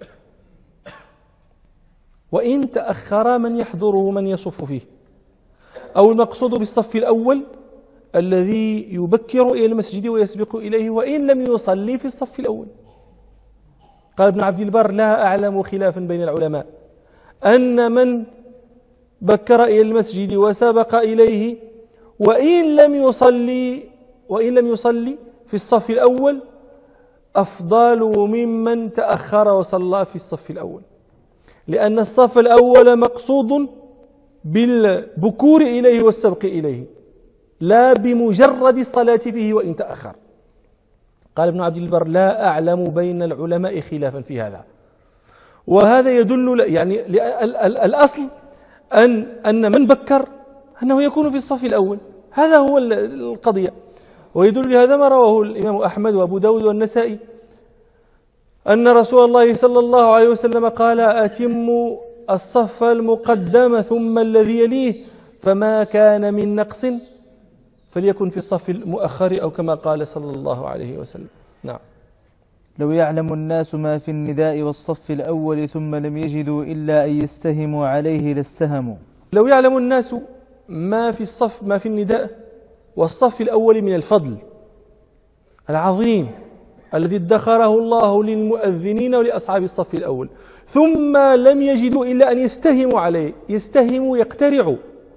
وإن تأخر من يحضره من يصف فيه، أو المقصود بالصف الأول الذي يبكر إلى المسجد ويسبق إليه وإن لم يصلي في الصف الأول؟ قال ابن عبد البر: لا أعلم خلافا بين العلماء أن من بكر إلى المسجد وسبق إليه وإن لم يصلي في الصف الأول أفضل ممن تأخر وصلى في الصف الأول، لأن الصف الأول مقصود بالبكور إليه والسبق إليه لا بمجرد الصلاة فيه وإن تأخر. قال ابن عبد البر: لا أعلم بين العلماء خلافا في هذا. وهذا يدل يعني الأصل أن من بكر أنه يكون في الصف الأول، هذا هو القضية. ويدل لهذا ما رواه الإمام أحمد وأبو داود والنسائي أن رسول الله صلى الله عليه وسلم قال: أتموا الصف المقدم ثم الذي يليه، فما كان من نقص فليكن في الصف المؤخر، أو كما قال صلى الله عليه وسلم. نعم. لو يعلم الناس ما في النداء والصف الأول ثم لم يجدوا إلا أن يستهموا عليه لاستهموا. لو يعلم الناس ما في النداء والصف الأول من الفضل العظيم الذي ادخره الله للمؤذنين ولأصحاب الصف الأول، ثم لم يجدوا إلا أن يستهموا عليه. يستهموا يقترعوا.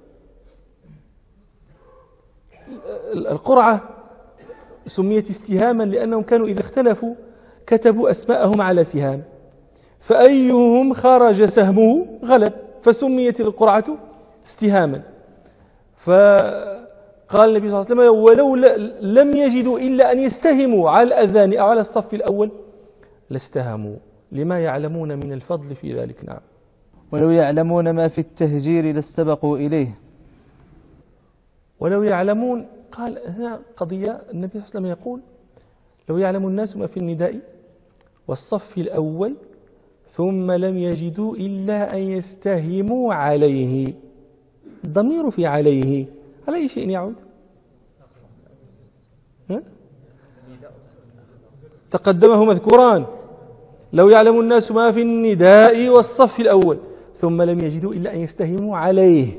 القرعة سميت استهاما لأنهم كانوا إذا اختلفوا كتبوا أسماءهم على سهام، فأيهم خرج سهمه غلب، فسميت القرعة استهاما. فقال النبي صلى الله عليه وسلم: ولو لم يجدوا إلا أن يستهموا على الأذان أو على الصف الأول لاستهموا، لما يعلمون من الفضل في ذلك. نعم. ولو يعلمون ما في التهجير لاستبقوا إليه. ولو يعلمون، قال هنا قضية النبي صلى الله عليه وسلم يقول لو يعلم الناس ما في النداء والصف الأول ثم لم يجدوا إلا أن يستهموا عليه. الضمير في عليه على أي شيء يعود؟ تقدمه مذكوران. لو يعلم الناس ما في النداء والصف الأول ثم لم يجدوا إلا أن يستهموا عليه.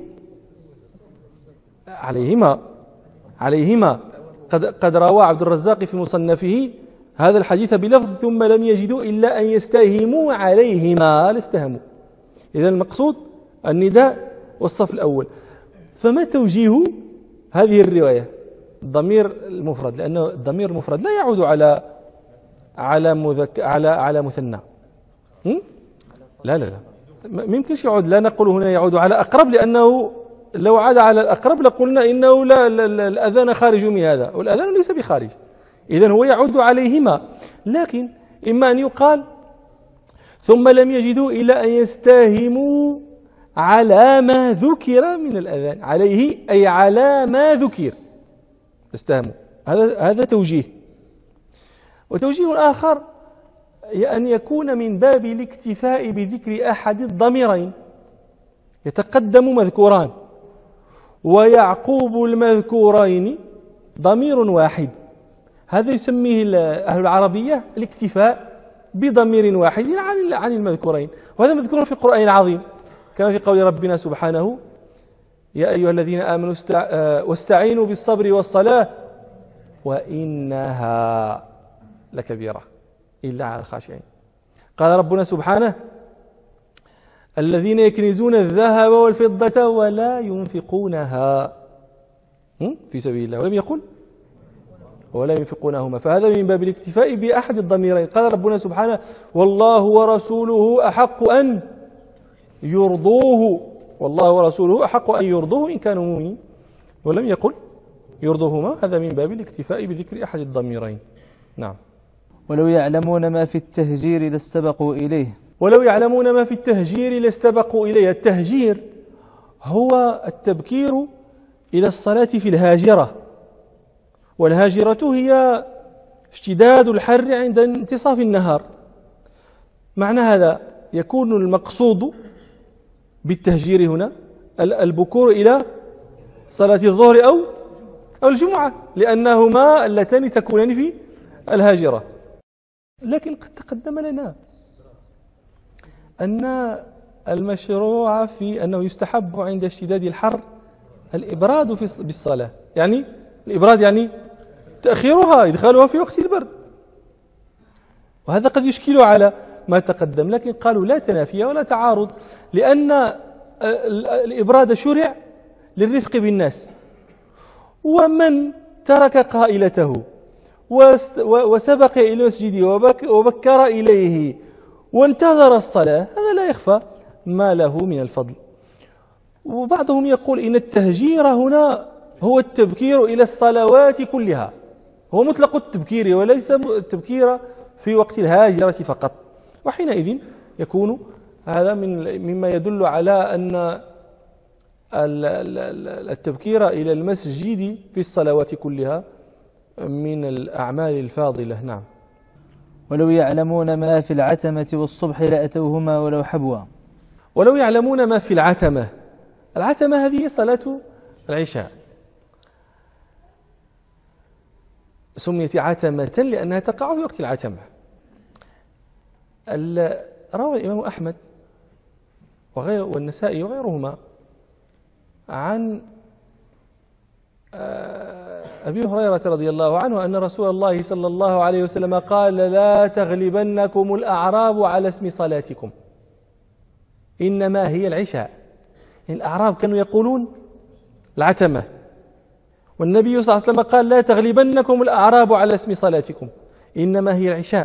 عليهما قد روى عبد الرزاق في مصنفه هذا الحديث بلفظ ثم لم يجدوا إلا أن يستهموا عليهما لاستهموا. إذا المقصود النداء والصف الأول. فما توجيه هذه الرواية؟ الضمير المفرد، لأنه الضمير المفرد لا يعود على مثنى. لا ما يمكنش يعود. لا نقول هنا يعود على أقرب، لأنه لو عاد على الأقرب لقلنا إنه لا الأذان خارج من هذا، والأذان ليس بخارج. إذن هو يعود عليهما. لكن إما أن يقال ثم لم يجدوا إلا أن يستهموا على ما ذكر من الأذان. عليه أي على ما ذكر استهموا. هذا توجيه. وتوجيه آخر أن يكون من باب الاكتفاء بذكر أحد الضميرين. يتقدم مذكوران ويعقوب المذكورين ضمير واحد. هذا يسميه أهل العربية الاكتفاء بضمير واحد عن المذكورين. وهذا مذكور في القرآن العظيم كما في قول ربنا سبحانه يا أيها الذين آمنوا واستعينوا بالصبر والصلاة وإنها لكبيرة إلا على الخاشعين. قال ربنا سبحانه الذين يكنزون الذهب والفضة ولا ينفقونها في سبيل الله ولم يقل ولا ينفقونهما. فهذا من باب الاكتفاء بأحد الضميرين. قال ربنا سبحانه والله ورسوله أحق أن يرضوه. والله ورسوله أحق أن يرضوه إن كانوا مؤمنين. ولم يقل يرضوهما. هذا من باب الاكتفاء بذكر أحد الضميرين. نعم. ولو يعلمون ما في التهجير لاستبقوا إليه. ولو يعلمون ما في التهجير لاستبقوا إليه. التهجير هو التبكير إلى الصلاة في الهاجرة. والهاجرة هي اشتداد الحر عند انتصاف النهار. معنى هذا يكون المقصود بالتهجير هنا البكور إلى صلاة الظهر أو الجمعة، لأنهما اللتان تكونان في الهاجرة. لكن قد تقدم لنا أن المشروع في أنه يستحب عند اشتداد الحر الإبراد بالصلاة. يعني الإبراد يعني تأخيرها إدخالها في وقت البرد. وهذا قد يشكل على ما تقدم، لكن قالوا لا تنافي ولا تعارض، لأن الإبراد شرع للرفق بالناس. ومن ترك قائلته وسبق إلى المسجد وبكر إليه وانتظر الصلاة هذا لا يخفى ما له من الفضل. وبعضهم يقول إن التهجير هنا هو التبكير إلى الصلوات كلها، هو مطلق التبكير وليس التبكير في وقت الهاجرة فقط. وحينئذ يكون هذا مما يدل على أن التبكير إلى المسجد في الصلوات كلها من الأعمال الفاضلة. نعم. ولو يعلمون ما في العتمة والصبح لأتوهما ولو حبوا. ولو يعلمون ما في العتمة. العتمة هذه صلاة العشاء، سميت عتمة لأنها تقع في وقت العتمة. روى الإمام أحمد والنسائي وغيرهما عن أبي هريرة رضي الله عنه أن رسول الله صلى الله عليه وسلم قال لا تغلبنكم الأعراب على اسم صلاتكم إنما هي العشاء. الأعراب كانوا يقولون العتمة، والنبي صلى الله عليه وسلم قال لا تغلبنكم الأعراب على اسم صلاتكم إنما هي العشاء.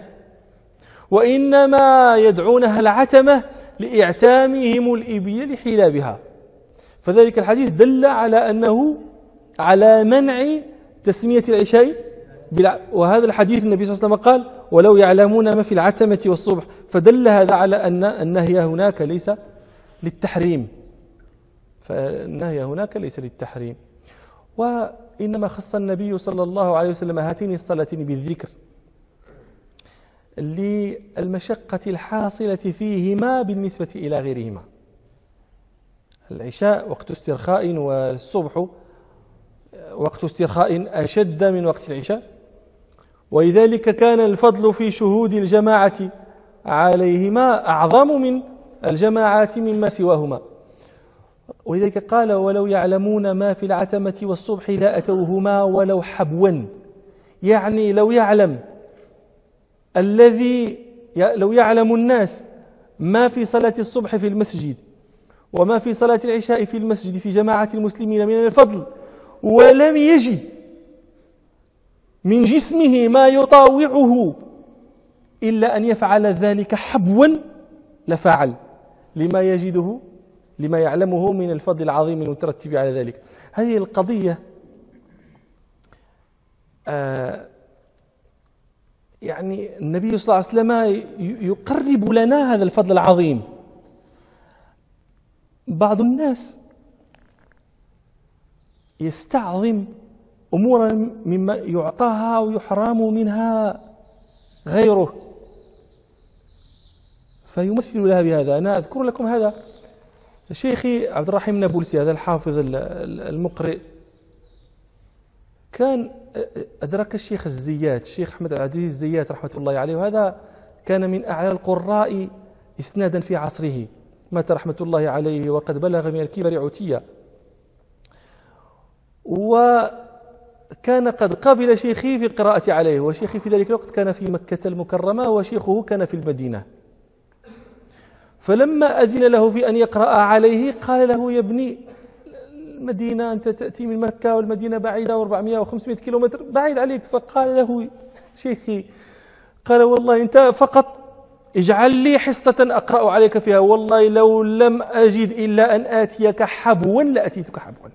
وإنما يدعونها العتمة لإعتامهم الإبل لحلابها. فذلك الحديث دل على أنه على منع تسمية العشاء وهذا الحديث النبي صلى الله عليه وسلم قال ولو يعلمون ما في العتمة والصبح، فدل هذا على أن النهي هناك للتحريم، فالنهي هناك ليس للتحريم. وإنما خص النبي صلى الله عليه وسلم هاتين الصلاتين بالذكر للمشقة الحاصلة فيهما بالنسبة إلى غيرهما. العشاء وقت استرخاء، والصبح وقت استرخاء أشد من وقت العشاء، ولذلك كان الفضل في شهود الجماعة عليهما أعظم من الجماعات مما سواهما. ولذلك قال: ولو يعلمون ما في العتمة والصبح لا أتوهما ولو حبوا. يعني لو يعلم الناس ما في صلاة الصبح في المسجد وما في صلاة العشاء في المسجد في جماعة المسلمين من الفضل، ولم يجد من جسمه ما يطاوعه إلا أن يفعل ذلك حبوا لفعل، لما يعلمه من الفضل العظيم المترتب على ذلك. هذه القضية يعني النبي صلى الله عليه وسلم يقرب لنا هذا الفضل العظيم. بعض الناس يستعظم أمورا مما يعطاها ويحرم منها غيره فيمثل لها بهذا. أنا أذكر لكم هذا شيخي عبد الرحيم النابلسي، هذا الحافظ المقرئ، كان أدرك الشيخ الزيات، الشيخ أحمد العزيز الزيات رحمة الله عليه، وهذا كان من أعلى القراء إسنادا في عصره، مات رحمة الله عليه وقد بلغ من الكبر عتيا. وكان قد قبل شيخي في القراءة عليه، وشيخي في ذلك الوقت كان في مكة المكرمة وشيخه كان في المدينة. فلما أذن له في أن يقرأ عليه قال له: يا ابني، المدينة أنت تأتي من مكة والمدينة بعيدة و400 و500 كيلومتر بعيد عليك. فقال له شيخي، قال: والله أنت فقط اجعل لي حصة أقرأ عليك فيها، والله لو لم أجد إلا أن آتيك حبوا لأتيتك حبوا.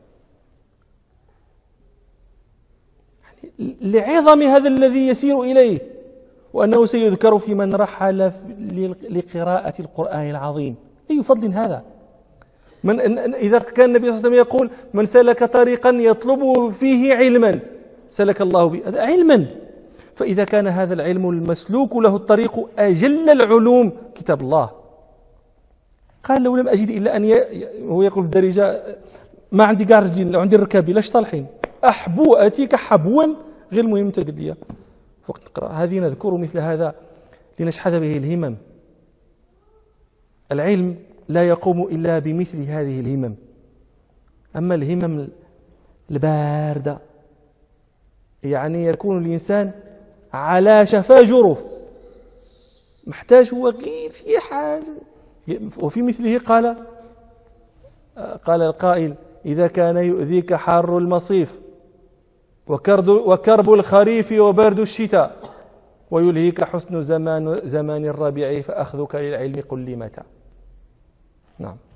لعظم هذا الذي يسير إليه، وأنه سيذكر في من رحل لقراءة القرآن العظيم. أي فضل هذا! إذا كان النبي صلى الله عليه وسلم يقول: من سلك طريقا يطلب فيه علما سلك الله به علما، فإذا كان هذا العلم المسلوك له الطريق أجل العلوم كتاب الله. قال: لو لم أجد إلا أن هو يقول بالدارجة: ما عندي قاع رجلين، لو عندي ركابي لاش صالحين، أحبو أتيك حبوا، غير مهم تدليا وقت تقرأ. هذه نذكر مثل هذا لنشحذ به الهمم. العلم لا يقوم إلا بمثل هذه الهمم. أما الهمم الباردة يعني يكون الإنسان على شفا جرف، محتاج هو غير شيء حاجة. وفي مثله قال القائل: إذا كان يؤذيك حار المصيف وكرب الخريف وبرد الشتاء ويلهيك حسن زمان الربيع فأخذك للعلم قل لي متى. نعم.